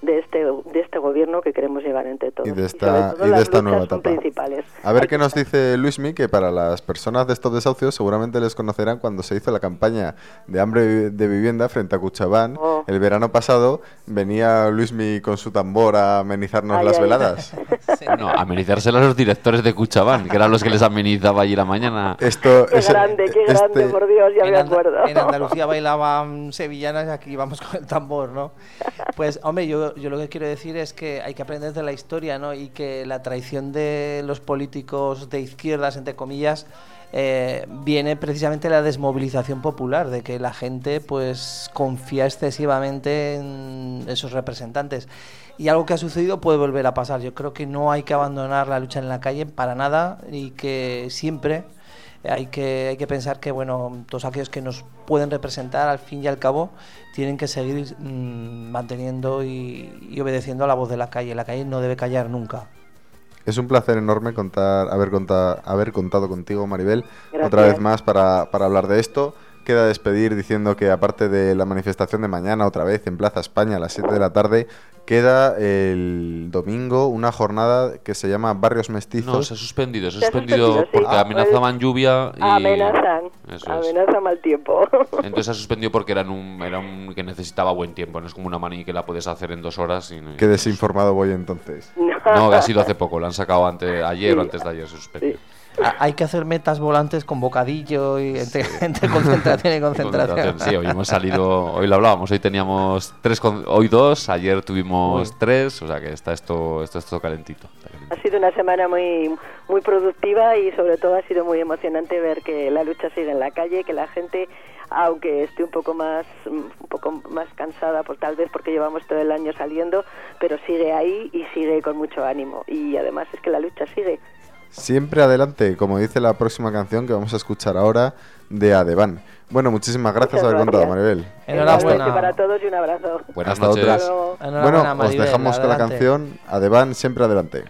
de este de este gobierno que queremos llevar entre todos. Y de Y esta, sobre todo y de las esta luchas nueva son etapa. principales. A ver Hay qué que nos estar- dice Luismi, que para las personas de estos desahucios seguramente les conocerán cuando se hizo la campaña de hambre de vivienda frente a Cuchabán. Oh. El verano pasado venía Luismi con su tambor a amenizarnos Ay, las ay. veladas. Sí. No, amenizárselo a los directores de Cuchabán, que eran los que les amenizaba allí la mañana. Esto Qué es- grande, qué grande, este- por Dios, ya en, me Anda- acuerdo. en Andalucía bailaban sevillanas y aquí vamos con el tambor, ¿no? Pues, hombre, yo, yo lo que quiero decir es que hay que aprender de la historia, ¿no? Y que la traición de los políticos de izquierdas, entre comillas, eh, viene precisamente de la desmovilización popular, de que la gente pues confía excesivamente en esos representantes. Y algo que ha sucedido puede volver a pasar. Yo creo que no hay que abandonar la lucha en la calle para nada y que siempre hay que, hay que pensar que bueno, todos aquellos que nos pueden representar al fin y al cabo tienen que seguir mmm, manteniendo y, y obedeciendo a la voz de la calle. La calle no debe callar nunca. Es un placer enorme contar, haber, contado, haber contado contigo, Maribel, Gracias. otra vez más para, para hablar de esto. Queda despedir diciendo que aparte de la manifestación de mañana, otra vez en Plaza España a las siete de la tarde, queda el domingo una jornada que se llama Barrios Mestizos. No, se ha suspendido, se ha Se ha suspendido suspendido, sí. porque Ah, amenazaban lluvia y... Amenazan, Eso es. amenazan mal tiempo. Entonces se ha suspendido porque era un, era un que necesitaba buen tiempo, no es como una mani que la puedes hacer en dos horas. Y no- Qué desinformado voy entonces. No, que ha sido hace poco, lo han sacado antes, ayer Sí. o antes de ayer se suspendió. Sí. A- Hay que hacer metas volantes con bocadillo y entre, entre concentración y concentración. Concentración, sí, hoy hemos salido, hoy lo hablábamos, hoy teníamos tres, con- hoy dos, ayer tuvimos Uy. tres, o sea que está esto, esto, esto calentito. está calentito. Ha sido una semana muy muy productiva y sobre todo ha sido muy emocionante ver que la lucha sigue en la calle, que la gente, aunque esté un poco más un poco más cansada, por tal vez porque llevamos todo el año saliendo, pero sigue ahí y sigue con mucho ánimo. Y además es que la lucha sigue. Siempre adelante, como dice la próxima canción que vamos a escuchar ahora de Adeván. Bueno, muchísimas gracias por Muchas haber contado, gracias. Maribel. Enhorabuena. Igualmente para todos y un abrazo. Buenas Hasta noches. otra. Hasta luego. Enhorabuena, Bueno, os Maribel, dejamos con la adelante. canción Adeván, siempre adelante.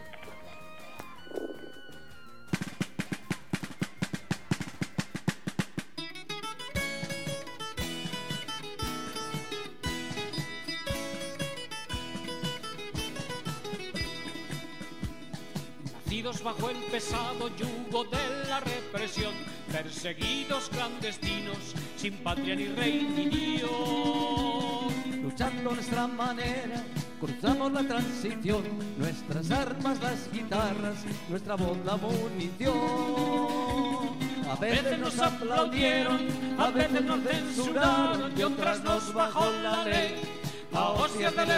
Nacidos bajo el pesado yugo de la represión, perseguidos clandestinos, sin patria ni rey ni Dios. Luchando a nuestra manera, cruzamos la transición, nuestras armas las guitarras, nuestra voz la munición. A veces nos aplaudieron, a veces nos censuraron y otras nos bajó la ley a hostias del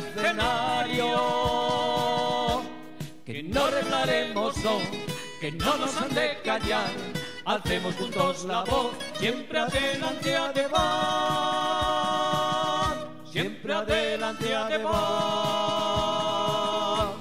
escenario. Que no reglaremos, no, que no nos han de callar, alcemos juntos la voz, siempre adelante, Adeván, siempre adelante, Adeván.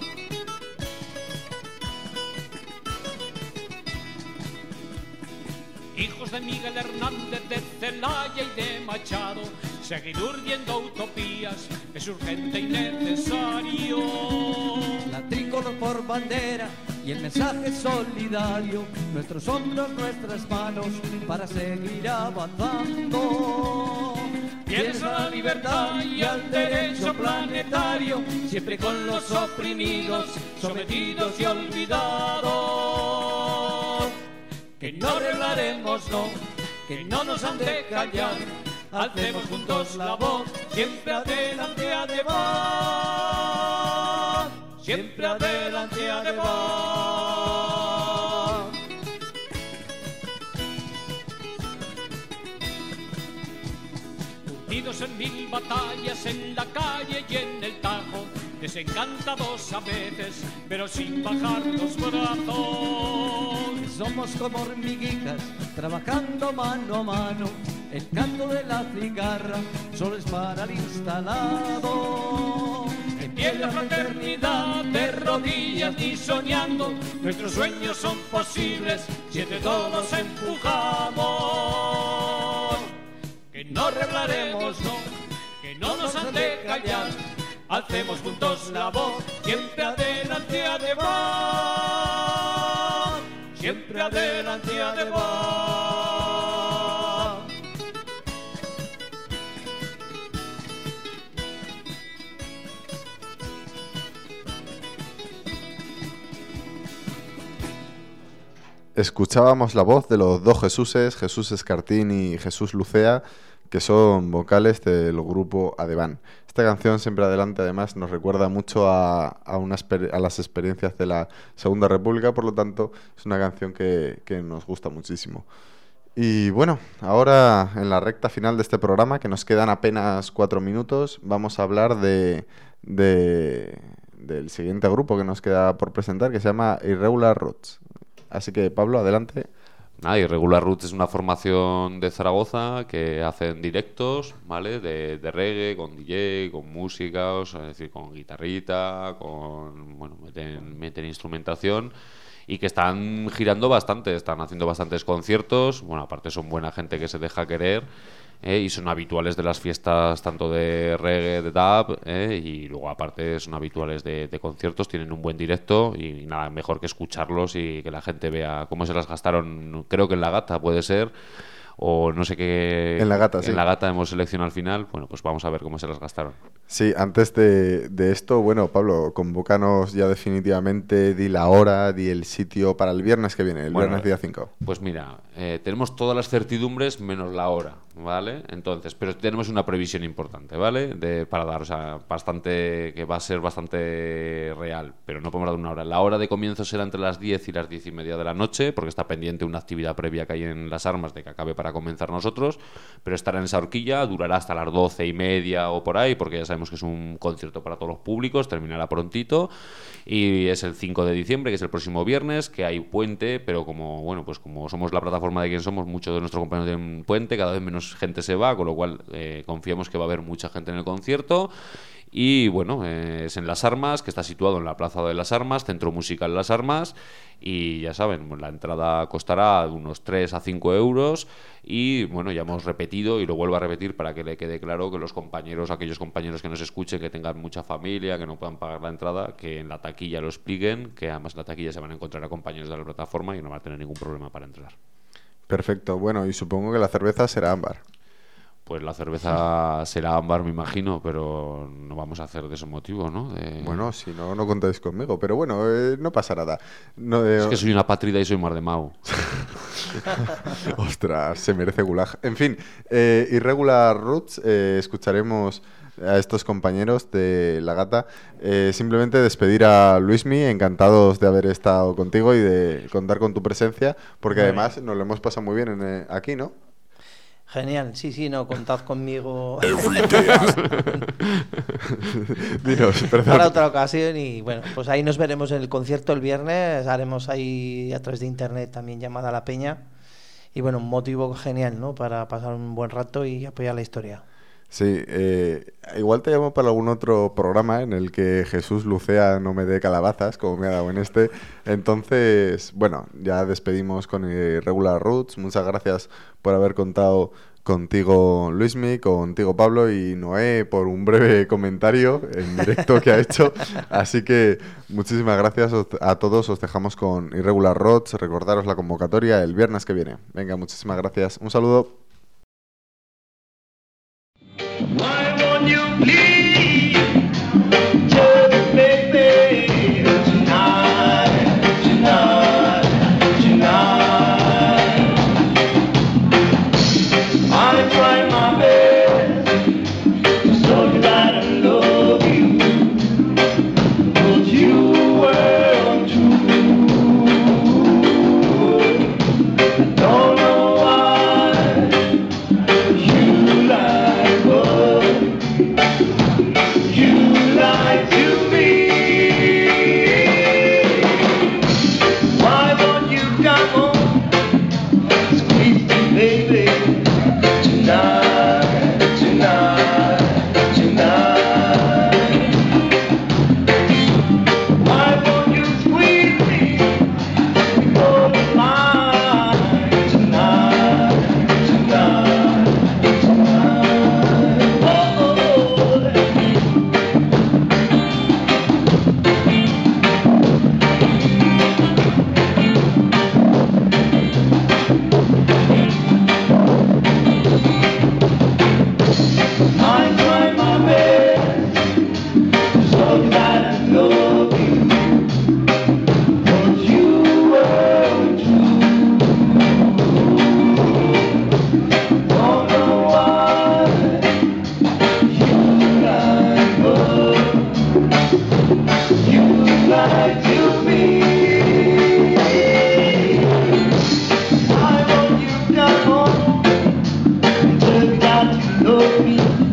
Hijos de Miguel Hernández, de Celaya y de Machado, seguid urdiendo utopías, es urgente y necesario. La tricolor por bandera y el mensaje solidario, nuestros hombros, nuestras manos, para seguir avanzando. Tienes a la libertad y al derecho planetario, siempre con los oprimidos, sometidos y olvidados. Que no reglaremos, no, que no nos han de callar, alcemos juntos la voz, siempre adelante, Adeván, siempre adelante, Adeván. Unidos en mil batallas en la calle y en el Tajo, desencantados a veces, pero sin bajar los brazos. Somos como hormiguitas, trabajando mano a mano, el canto de la cigarra solo es para el instalado. En pie de fraternidad, de rodillas ni soñando, nuestros sueños son posibles si entre todos empujamos. Que no reglaremos, no, que no nos han de callar, alcemos juntos la voz, siempre adelante, Adeván, siempre adelante, Adeván. escuchábamos la voz de los dos Jesuses, Jesús Escartín y Jesús Lucea, que son vocales del grupo Adeván. Esta canción, Siempre Adelante, además, nos recuerda mucho a, a, una a las experiencias de la Segunda República, por lo tanto, es una canción que, que nos gusta muchísimo. Y bueno, ahora en la recta final de este programa, que nos quedan apenas cuatro minutos, vamos a hablar de, de, del siguiente grupo que nos queda por presentar, que se llama Irregular Roots. Así que, Pablo, adelante. Ah, Irregular Roots es una formación de Zaragoza que hacen directos, ¿vale? De, de reggae, con D J, con música, o sea, es decir, con guitarrita, con, bueno, meten, meten instrumentación, y que están girando bastante, están haciendo bastantes conciertos. Bueno, aparte son buena gente que se deja querer, eh, y son habituales de las fiestas tanto de reggae, de dub, eh, y luego aparte son habituales de, de conciertos, tienen un buen directo y nada mejor que escucharlos y que la gente vea cómo se las gastaron. Creo que en La Gata puede ser, o no sé qué. En La Gata, sí. En La Gata hemos seleccionado al final. Bueno, pues vamos a ver cómo se las gastaron. Sí, antes de, de esto, bueno, Pablo, convócanos ya definitivamente, di la hora, di el sitio para el viernes que viene, el Bueno, viernes día cinco. Pues mira, eh, tenemos todas las certidumbres menos la hora, ¿vale? Entonces, pero tenemos una previsión importante, ¿vale? De, para dar, o sea, bastante, que va a ser bastante real, pero no podemos dar una hora. La hora de comienzo será entre las diez y las diez y media de la noche, porque está pendiente una actividad previa que hay en Las Armas de que acabe para comenzar nosotros, pero estará en esa horquilla, durará hasta las doce y media o por ahí, porque ya sabemos que es un concierto para todos los públicos, terminará prontito, y es el cinco de diciembre, que es el próximo viernes, que hay puente, pero como, bueno, pues como somos la plataforma de quien somos, muchos de nuestros compañeros tienen puente, cada vez menos gente se va, con lo cual eh, confiamos que va a haber mucha gente en el concierto. Y bueno, eh, es en Las Armas, que está situado en la Plaza de Las Armas, Centro Musical Las Armas, y ya saben, la entrada costará unos tres a cinco euros, y bueno, ya hemos repetido y lo vuelvo a repetir para que le quede claro que los compañeros, aquellos compañeros que nos escuchen, que tengan mucha familia, que no puedan pagar la entrada, que en la taquilla lo expliquen, que además en la taquilla se van a encontrar a compañeros de la plataforma y no van a tener ningún problema para entrar. Perfecto, bueno, y supongo que la cerveza será ámbar. Pues la cerveza será ámbar, me imagino, pero no vamos a hacer de ese motivo, ¿no? De... Bueno, si no, no contáis conmigo, pero bueno, eh, no pasa nada. No, eh... Es que soy una pátrida y soy mar de Mau. Ostras, se merece gulag. En fin, eh, Irregular Roots, eh, escucharemos a estos compañeros de La Gata. Eh, simplemente despedir a Luismi, encantados de haber estado contigo y de contar con tu presencia, porque muy además bien. Nos lo hemos pasado muy bien en, eh, aquí, ¿no? Genial, sí, sí, no, contad conmigo. Dinos, perdón. Para otra ocasión y bueno, pues ahí nos veremos en el concierto el viernes, haremos ahí a través de internet también llamada a la peña y bueno, un motivo genial, ¿no? Para pasar un buen rato y apoyar la historia. Sí, eh, igual te llamo para algún otro programa en el que Jesús Lucea no me dé calabazas, como me ha dado en este. Entonces, bueno, ya despedimos con Irregular Roots. Muchas gracias por haber contado contigo, Luismi, contigo, Pablo, y Noé por un breve comentario en directo que ha hecho. Así que muchísimas gracias a todos. Os dejamos con Irregular Roots. Recordaros la convocatoria el viernes que viene. Venga, muchísimas gracias. Un saludo. Why won't you please just make me tonight, tonight, tonight? I try my best to show you that I love you, but you were untrue. I don't know why you lied. love you.